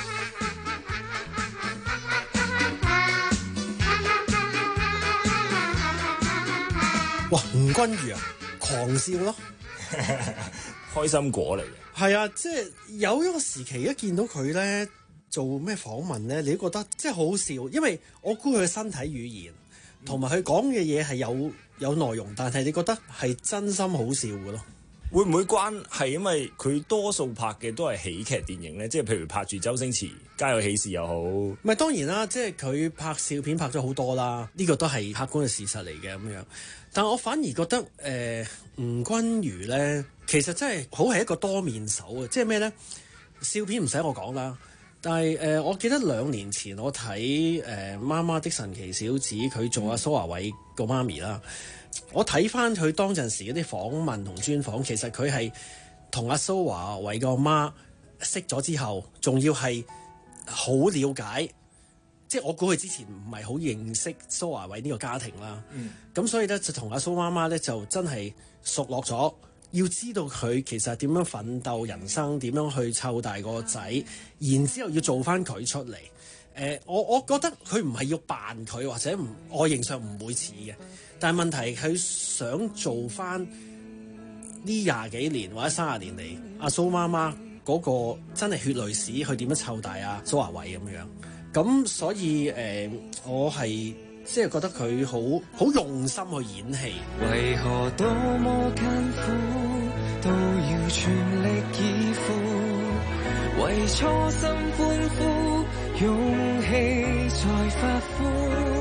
哇，吳君如啊，狂笑咯， 開心果嚟嘅。 係啊，即係有一個時期一見到佢咧做咩訪問咧，你都覺得即係好好笑，因為我估佢嘅身體語言同埋佢講嘅嘢係有有內容，但係你覺得係真心好笑嘅咯。 會唔會關係因為佢多數拍嘅都係喜劇電影咧？即係譬如拍住周星馳《家有喜事》又好。 唔係當然啦，即係佢拍笑片拍咗好多啦，呢、這個都係客觀嘅事實嚟嘅咁樣。但我反而覺得誒、呃、吳君如咧，其實真係好係一個多面手啊！即係咩咧？笑片唔使我講啦，但係誒、呃，我記得兩年前我睇誒《媽媽的神奇小子》，佢做阿蘇華偉個媽咪啦。我睇翻佢當陣時嗰啲訪問同專訪，其實佢係同阿蘇華偉個媽識咗之後，仲要係好了解。即係我估佢之前唔係好認識蘇華偉呢個家庭啦，咁、嗯、所以咧就同阿蘇媽媽咧就真係熟絡咗，要知道佢其實點樣奮鬥人生，點樣去湊大個仔，然之後要做翻佢出嚟。誒、呃，我我覺得佢唔係要扮佢，或者唔外形上唔會似嘅，但係問題佢想做翻呢廿幾年或者三十年嚟阿蘇媽媽嗰個真係血淚史，去點樣湊大阿蘇華偉咁樣。咁所以誒、呃，我係即係覺得佢好好用心去演戲。 為何多麼艱苦都要全力以赴，為初心歡呼，勇氣在發膚，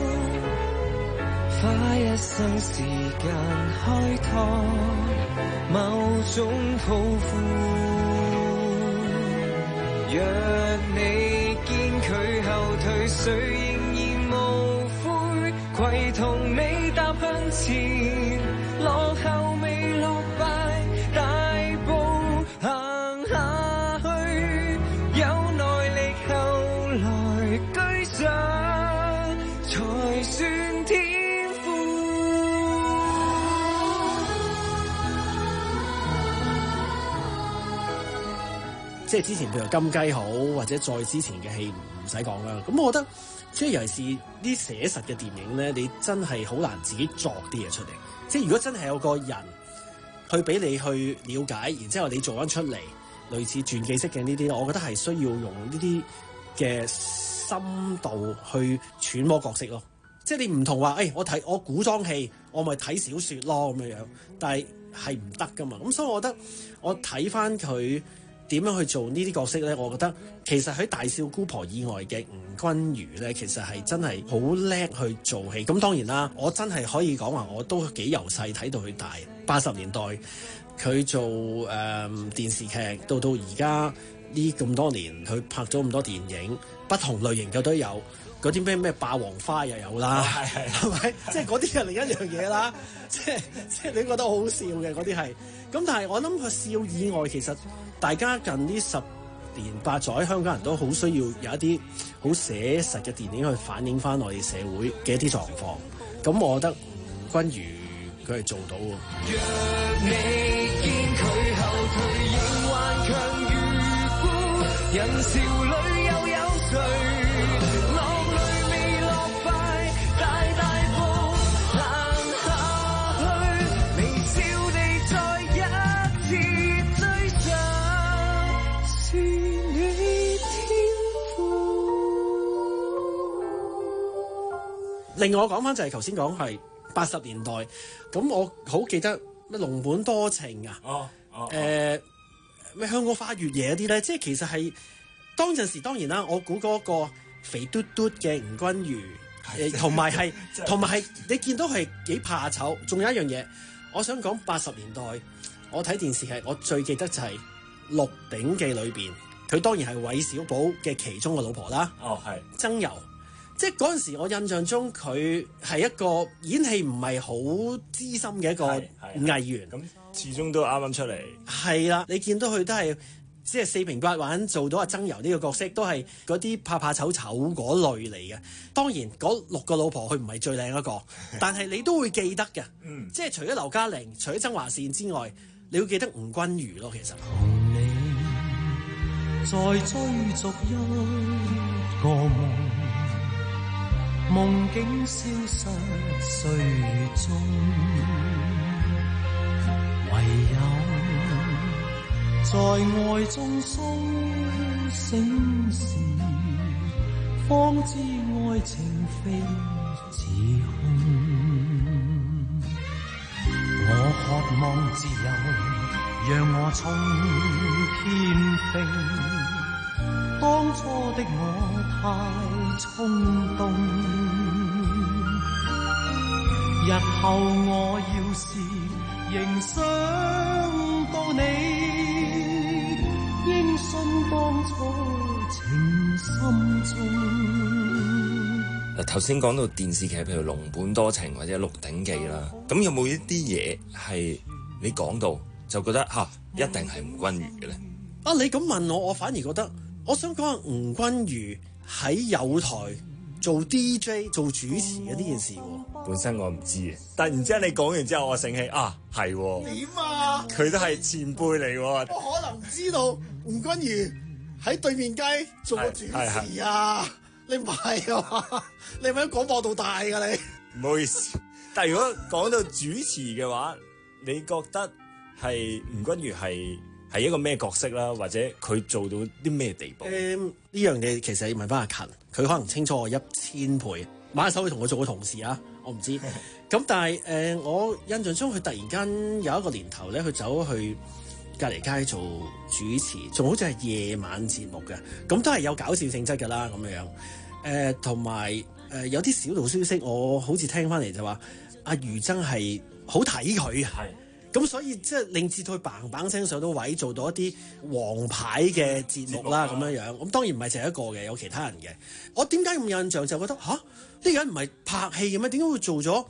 花一生時間開拓某種抱負。若你見佢後退，誰仍然無悔，攜同你踏向前，落後未落敗，大步行下去，有耐力後來居上，才算天賦。 即係之前譬如金雞好，或者再之前嘅戲唔使講啦。咁我覺得即係尤其是啲寫實嘅電影咧，你真係好難自己作啲嘢出嚟。即係如果真係有個人去俾你去了解，然之後你做翻出嚟，類似傳記式嘅呢啲，我覺得係需要用呢啲嘅深度去揣摩角色咯。即係你唔同話，誒、哎、我睇我古裝戲，我咪睇小説咯咁樣樣，但係係唔得噶嘛。咁所以我覺得我睇翻佢點樣去做呢啲角色咧？我覺得其實喺大少姑婆以外嘅吳君如咧，其實係真係好叻去做戲。咁當然啦，我真係可以講話，我都幾由細睇到佢大。八十年代佢做誒、呃、電視劇，到到而家呢咁多年，佢拍咗咁多電影，不同類型嘅都有。嗰啲咩咩霸王花又有啦，係係咪？即係嗰啲係另一樣嘢啦。即係即係你覺得好好笑嘅嗰啲係。咁但係我諗佢笑以外，其實大家近呢十年八載，香港人都好需要有一啲好寫實嘅電影去反映翻我哋社會嘅一啲狀況。咁我覺得吳君如佢係做到喎。若你見佢後退，仍頑強如故，人潮裏又有誰？ 另外我講翻就係頭先講係八十年代，咁我好記得咩儂本多情啊， 哦哦， 誒咩香港花月夜嗰啲咧，即係其實係當陣時當然啦，我估嗰個肥嘟嘟嘅吳君如，誒同埋係同埋係你見到係幾怕醜。仲有一樣嘢，我想講八十年代我睇電視劇，我最記得就係《鹿鼎記》裏邊，佢當然係韋小寶嘅其中嘅老婆啦。 哦，係曾柔。即係嗰陣時，我印象中佢係一個演戲唔係好資深嘅一個藝員， 咁始終都啱啱出嚟。 係啦，你見到佢都係即係四平八穩做到阿曾柔呢個角色，都係嗰啲怕怕醜醜嗰類嚟嘅。當然嗰六個老婆佢唔係最靚一個，但係你都會記得嘅。嗯，即係除咗劉嘉玲、除咗曾華倩之外，你會記得吳君如咯。其實同你再追逐一個夢。夢境消失歲月中，唯有在愛中甦醒時，方知愛情非自空。我渴望自由，讓我衝天飛，當初的我太衝動。日後我要是仍想到你，應信當初情深中。 嗱，頭先講到電視劇，譬如《儂本多情》或者《鹿鼎記》啦，咁有冇一啲嘢係你講到就覺得嚇、啊、一定係吳君如嘅咧？ 啊，你咁問我，我反而覺得，我想講下吳君如喺友台做 D J 做主持嘅呢件事喎。 本身我唔知嘅，突然之間你講完之後，我醒起啊，係喎。 點啊？ 佢都係前輩嚟喎。 我可能唔知道吳君如喺對面街做過主持啊？你唔係啊嘛？你係咪喺廣播道大㗎你？ 唔好意思，但係如果講到主持嘅話，你覺得係吳君如係係一個咩角色啦？或者佢做到啲咩地步？ 誒呢樣嘢其實要問翻阿勤，佢可能清楚我一千倍。馬手會同我做過同事啊，我唔知。咁但係誒、呃，我印象中佢突然間有一個年頭咧，佢走去隔離街做主持，仲好似係夜晚節目嘅，咁都係有搞笑性質㗎啦咁樣。誒同埋誒有啲小道消息，我好似聽翻嚟就話阿余真係好睇佢啊。咁所以即係令至佢嘭嘭聲上到位，做到一啲王牌嘅節目啦咁樣樣。咁當然唔係淨係一個嘅，有其他人嘅。我點解咁印象就覺得吓，呢個人唔係拍戲嘅咩？點解會做咗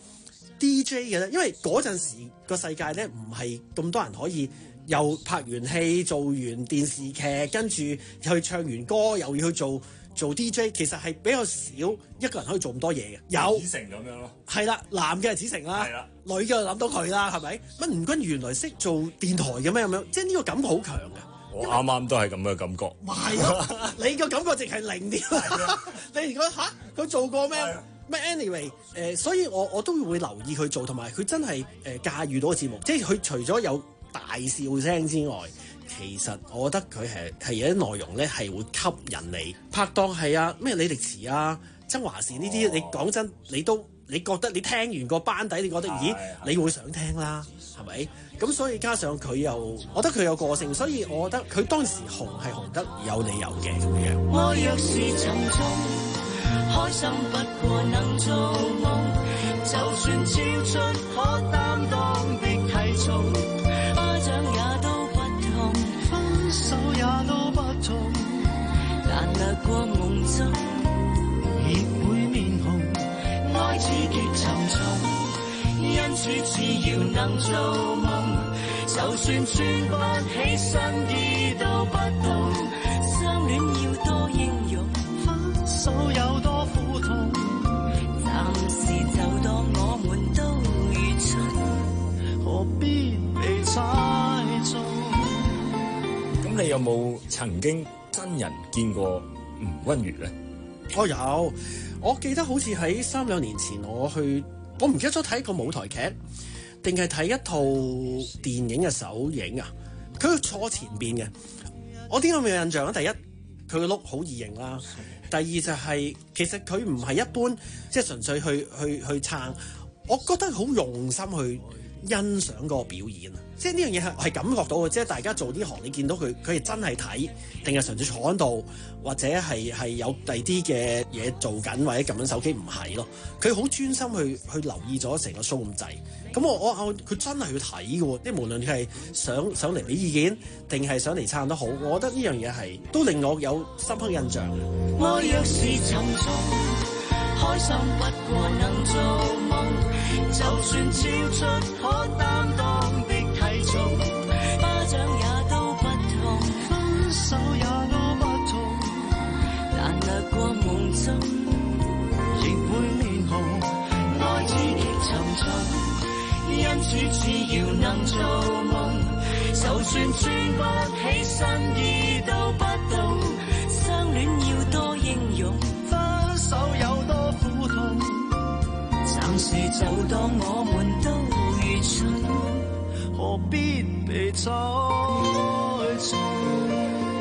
D J 嘅咧？因為嗰陣時個世界咧唔係咁多人可以又拍完戲做完電視劇，跟住又去唱完歌又要去做做 D J， 其實係比較少一個人可以做咁多嘢嘅。有子誠咁樣咯， 係啦，男嘅係子誠啦，係啦，女嘅就諗到佢啦，係咪？乜吳君如原來識做電台嘅咩咁樣？即係呢個感覺好強嘅。 我啱啱都係咁嘅感覺。 咪係咯，你個感覺淨係零啲。你如果吓佢做過咩咩 anyway 誒、呃，所以我我都會留意佢做，同埋佢真係誒駕馭到個節目，即係佢除咗有大笑聲之外。其實我覺得佢係係有啲內容咧係會吸引你拍檔係啊咩李力持啊曾華倩呢啲，哦、你講真你都你覺得你聽完個班底，你覺得咦你會想聽啦，係咪？咁所以加上佢又，我覺得佢有個性，所以我覺得佢當時紅係紅得有理由嘅咁樣。 我若是沉重，開心不過能做夢，就算超出可擔當的體重，巴掌也都手也都不同，但掠過夢中亦會面紅，愛知極沉重，因此只要能做夢，就算穿不起身衣都不動，相戀要多英勇，分手有多苦痛，暫時就當我們都遇盡，何必被猜中。 咁你有冇曾經真人見過吳君如咧？ 我有，我記得好似喺三兩年前我去，我唔記得咗睇個舞台劇，定係睇一套電影嘅首映啊？佢坐前邊嘅，我點解冇印象咧？第一， 佢個 look 好易認啦。第二就係、是、其實佢唔係一般即係純粹去去去撐，我覺得好用心去欣賞嗰個表演啊！即係呢樣嘢係係感覺到嘅，即係大家做呢行，你見到佢佢係真係睇，定係純粹坐喺度，或者係係有第啲嘅嘢做緊，或者撳緊手機，唔係咯。佢好專心去去留意咗成個 show 咁滯。咁我我我佢真係要睇嘅喎，即係無論佢係想上嚟俾意見，定係上嚟撐都好，我覺得呢樣嘢係都令我有深刻印象。 我若是沉重，開心不過能做夢，就算超出可擔當的體重，巴掌也都不同，分手也都不同，但掠過夢中亦會面紅，愛字極沉重。因此只要能做夢，就算轉不起身意都不動，相戀要多英勇，分手有多苦痛，暫時就當我們都愚蠢，何必被猜中。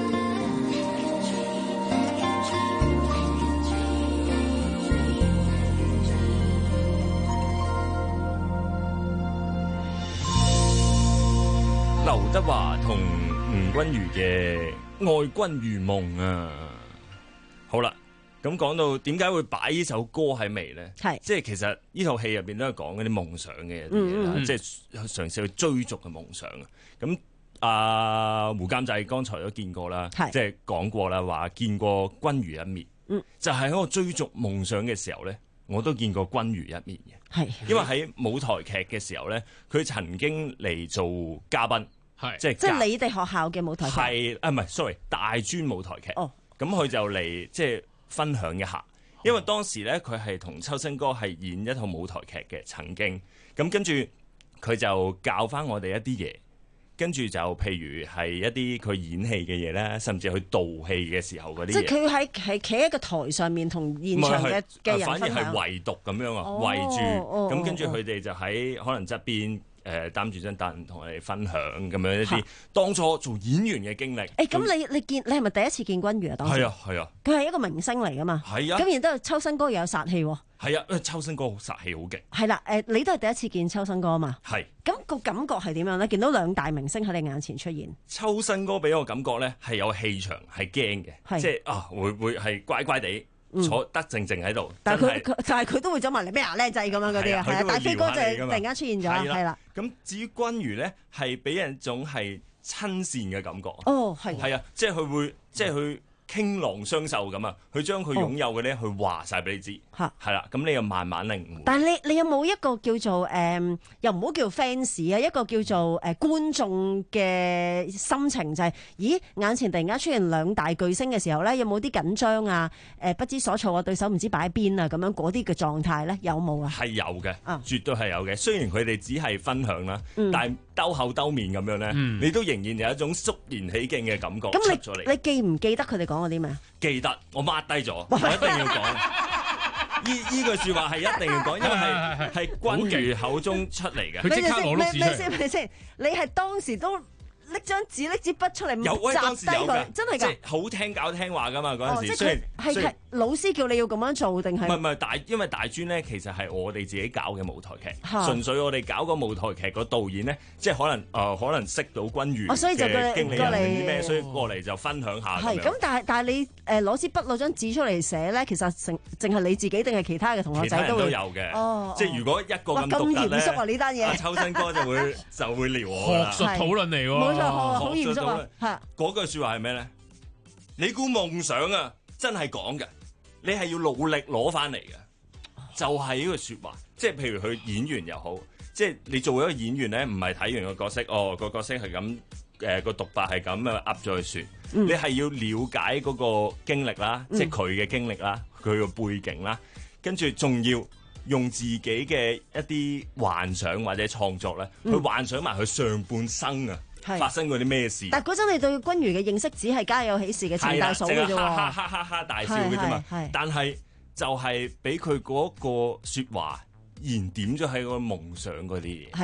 劉德華同吳君如嘅《愛君如夢》啊，好啦，咁講到點解會擺呢首歌喺尾咧？係即係其實呢套戲入邊都係講嗰啲夢想嘅一啲嘢啦，嗯嗯即係嘗試去追逐嘅夢想啊。咁阿胡監製剛才都見過啦，即係講過啦，話見過君如一面，嗯、就係喺我追逐夢想嘅時候咧，我都見過君如一面嘅。係因為喺舞台劇嘅時候咧，佢曾經嚟做嘉賓。係，即係即係你哋學校嘅舞台劇係啊，唔係 sorry 大專舞台劇。哦，咁佢就嚟即係分享一下，因為當時咧佢係同秋生哥係演一套舞台劇嘅，曾經咁跟住佢就教翻我哋一啲嘢，跟住就譬如係一啲佢演戲嘅嘢咧，甚至去導戲嘅時候嗰啲嘢。 即係佢喺係企喺個台上面同現場嘅嘅人分享， 反而係圍讀咁樣啊， 哦、 圍住咁， 哦、跟住佢哋就喺可能側邊。誒擔住張凳同我哋分享咁樣一啲當初做演員嘅經歷。 誒咁、欸、你你見你係咪第一次見君如啊？當時係啊係啊，佢係一個明星嚟噶嘛。係啊。咁然之後秋生哥又有殺氣喎。係啊，因為秋生哥殺氣好勁。 係啦，誒你都係第一次見秋生哥啊嘛。 係。 咁個感覺係點樣咧？見到兩大明星喺你眼前出現。 秋生哥俾我感覺咧係有氣場，係驚嘅，即係啊會會係乖乖地。坐得靜靜喺度， 但係佢但係佢都會走埋嚟咩啊靚仔咁樣嗰啲啊，係啊，大飛哥就突然間出現咗，係啦。 咁至於君如咧，係俾人一種係親善嘅感覺。 哦，係。係啊，即係佢會，即係佢傾囊相授咁啊，佢將佢擁有嘅咧，佢話晒俾你知。嚇，係啦，咁你又慢慢領悟。 但係你你有冇一個叫做誒、呃，又唔好叫 fans 啊，一個叫做誒、呃、觀眾嘅心情就係、是，咦眼前突然間出現兩大巨星嘅時候咧，有冇啲緊張啊？誒、呃、不知所措啊，對手唔知擺喺邊啊，咁樣嗰啲嘅狀態咧，有冇啊？ 係有嘅，啊、絕對係有嘅。雖然佢哋只係分享啦，嗯、但係兜口兜面咁樣咧，嗯、你都仍然有一種肅然起敬嘅感覺出咗嚟。 你記唔記得佢哋講過啲咩？ 記得，我 mark 低咗，我一定要講。依依句説話係一定要講，因為係係君如口中出嚟嘅。 佢即刻攞碌紙出嚟。 先，咪先，你係當時都拎張紙拎支筆出嚟，擲低佢，真係㗎。 好聽教聽話㗎嘛嗰陣時。 即係係係老師叫你要咁樣做定係？ 唔係唔係大，因為大專咧其實係我哋自己搞嘅舞台劇，純粹我哋搞個舞台劇個導演咧，即係可能誒可能識到君如嘅經理人定啲咩，所以過嚟就分享下。 係咁，但係但係你誒攞支筆攞張紙出嚟寫咧，其實淨淨係你自己定係其他嘅同學仔都會有嘅。哦，即係如果一個咁獨特咧， 咁嚴肅啊呢單嘢， 秋生哥就會就會撩我啦。 學術討論嚟喎。 好嚴肅啊！係嗰句説話係咩咧？你估夢想啊，真係講嘅，你係要努力攞翻嚟嘅，就係呢句説話。即係譬如佢演員又好，即係你做一個演員咧，唔係睇完個角色，哦個角色係咁，誒個獨白係咁啊，噏咗去算。嗯、你係要了解嗰個經歷啦，嗯、即係佢嘅經歷啦，佢個背景啦，跟住仲要用自己嘅一啲幻想或者創作咧，去幻想埋佢上半生啊。發生過啲咩事？ 但嗰陣你對君如嘅認識只係家有喜事嘅陳大嫂嘅啫喎， 哈哈哈哈大笑嘅啫嘛。但係就係俾佢嗰個説話燃點咗喺個夢想嗰啲嘢。 係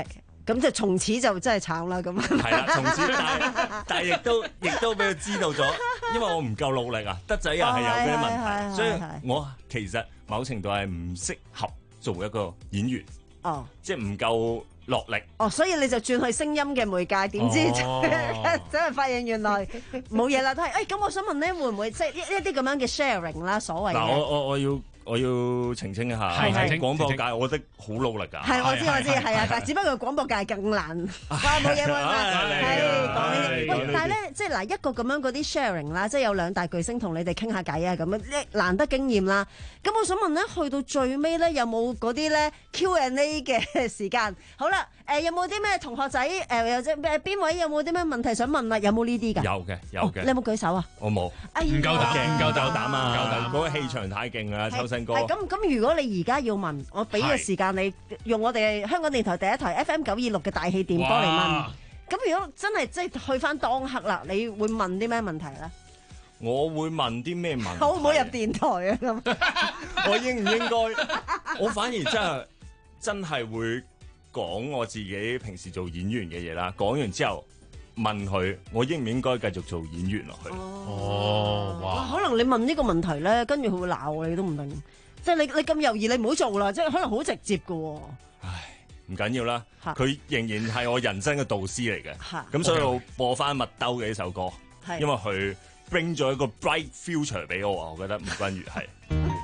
咁就從此就真係慘啦咁。 係啦，從此但係但係亦都亦都俾佢知道咗，因為我唔夠努力啊，德仔又係有咩問題，所以我其實某程度係唔適合做一個演員， 哦， 即係唔夠落力。 哦，所以你就轉去聲音嘅媒介，點知真係發現原來冇嘢啦，都係誒咁。我想問咧，會唔會即係一一啲咁樣嘅 sharing 啦，所謂嘅？ 嗱，我我我要。我要澄清一下，喺廣播界，我覺得好努力㗎。 係，我知我知，係啊，但係只不過廣播界更難。哇，冇嘢冇嘢，係講呢啲。喂，但係咧，即係嗱一個咁樣嗰啲 sharing 啦，即係有兩大巨星同你哋傾下偈啊，咁樣難得經驗啦。咁我想問咧，去到最尾咧，有冇嗰啲咧 Q and A 嘅時間？好啦，誒有冇啲咩同學仔誒有隻誒邊位有冇啲咩問題想問啊？有冇呢啲㗎？ 有嘅，有嘅。 你有冇舉手啊？ 我冇， 唔夠膽，唔夠膽啊！唔夠膽，嗰個氣場太勁啦，秋生哥。 係咁咁，如果你而家要問，我俾個時間你用我哋香港電台第一台 F M 九二六嘅大氣電波嚟問。咁如果真係即係去翻當刻啦，你會問啲咩問題咧？ 我會問啲咩問題？ 好唔好入電台啊？咁我應唔應該？我反而真係真係會講我自己平時做演員嘅嘢啦。講完之後問佢，我應唔應該繼續做演員落去？ 哦，哇！ 可能你問呢個問題咧，跟住佢會鬧你都唔定。即係你你咁猶豫，你唔好做啦！即係可能好直接㗎喎。 唉，唔緊要啦，佢仍然係我人生嘅導師嚟嘅。咁所以我播翻麥兜嘅呢首歌，因為佢 bring 咗一個 bright future 俾我啊！我覺得吳君如係。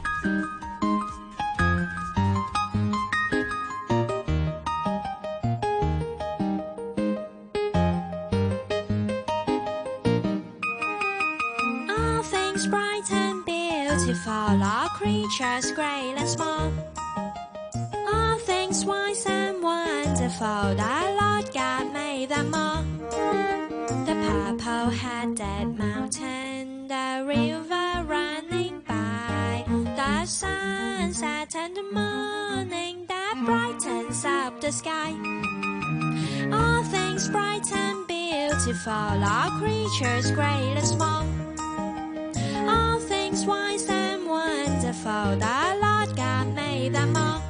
For all creatures great and small, all things wise and wonderful, the Lord God made them all. The purple-headed mountain, the river running by, the sunset and the morning that brightens up the sky. All things bright and beautiful, all creatures great and small, all things wise and wonderful, the Lord God made them all.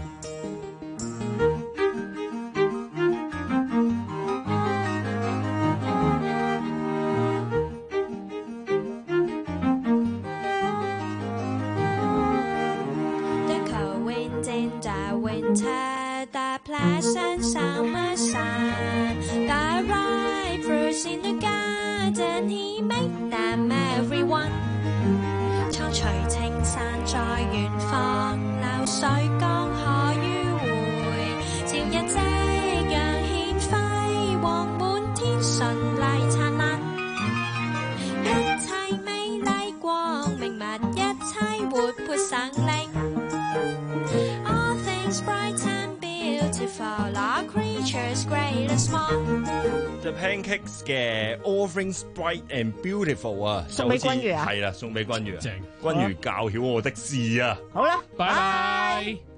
The cold wind in the winter, the pleasant summer sun, the ripe fruits in the garden, He made them everyone. 隨青山在遠方，流水江河迂迴，朝日夕陽獻輝煌，滿天順麗燦爛，一切美麗光明物，一切活潑生靈。All things bright and beautiful, all creatures great and small. The Pancakes 嘅 All Things Bright and Beautiful 啊， 送俾君如啊， 係啦，送俾君如啊，君如教曉我的事啊， 好啦， 拜拜。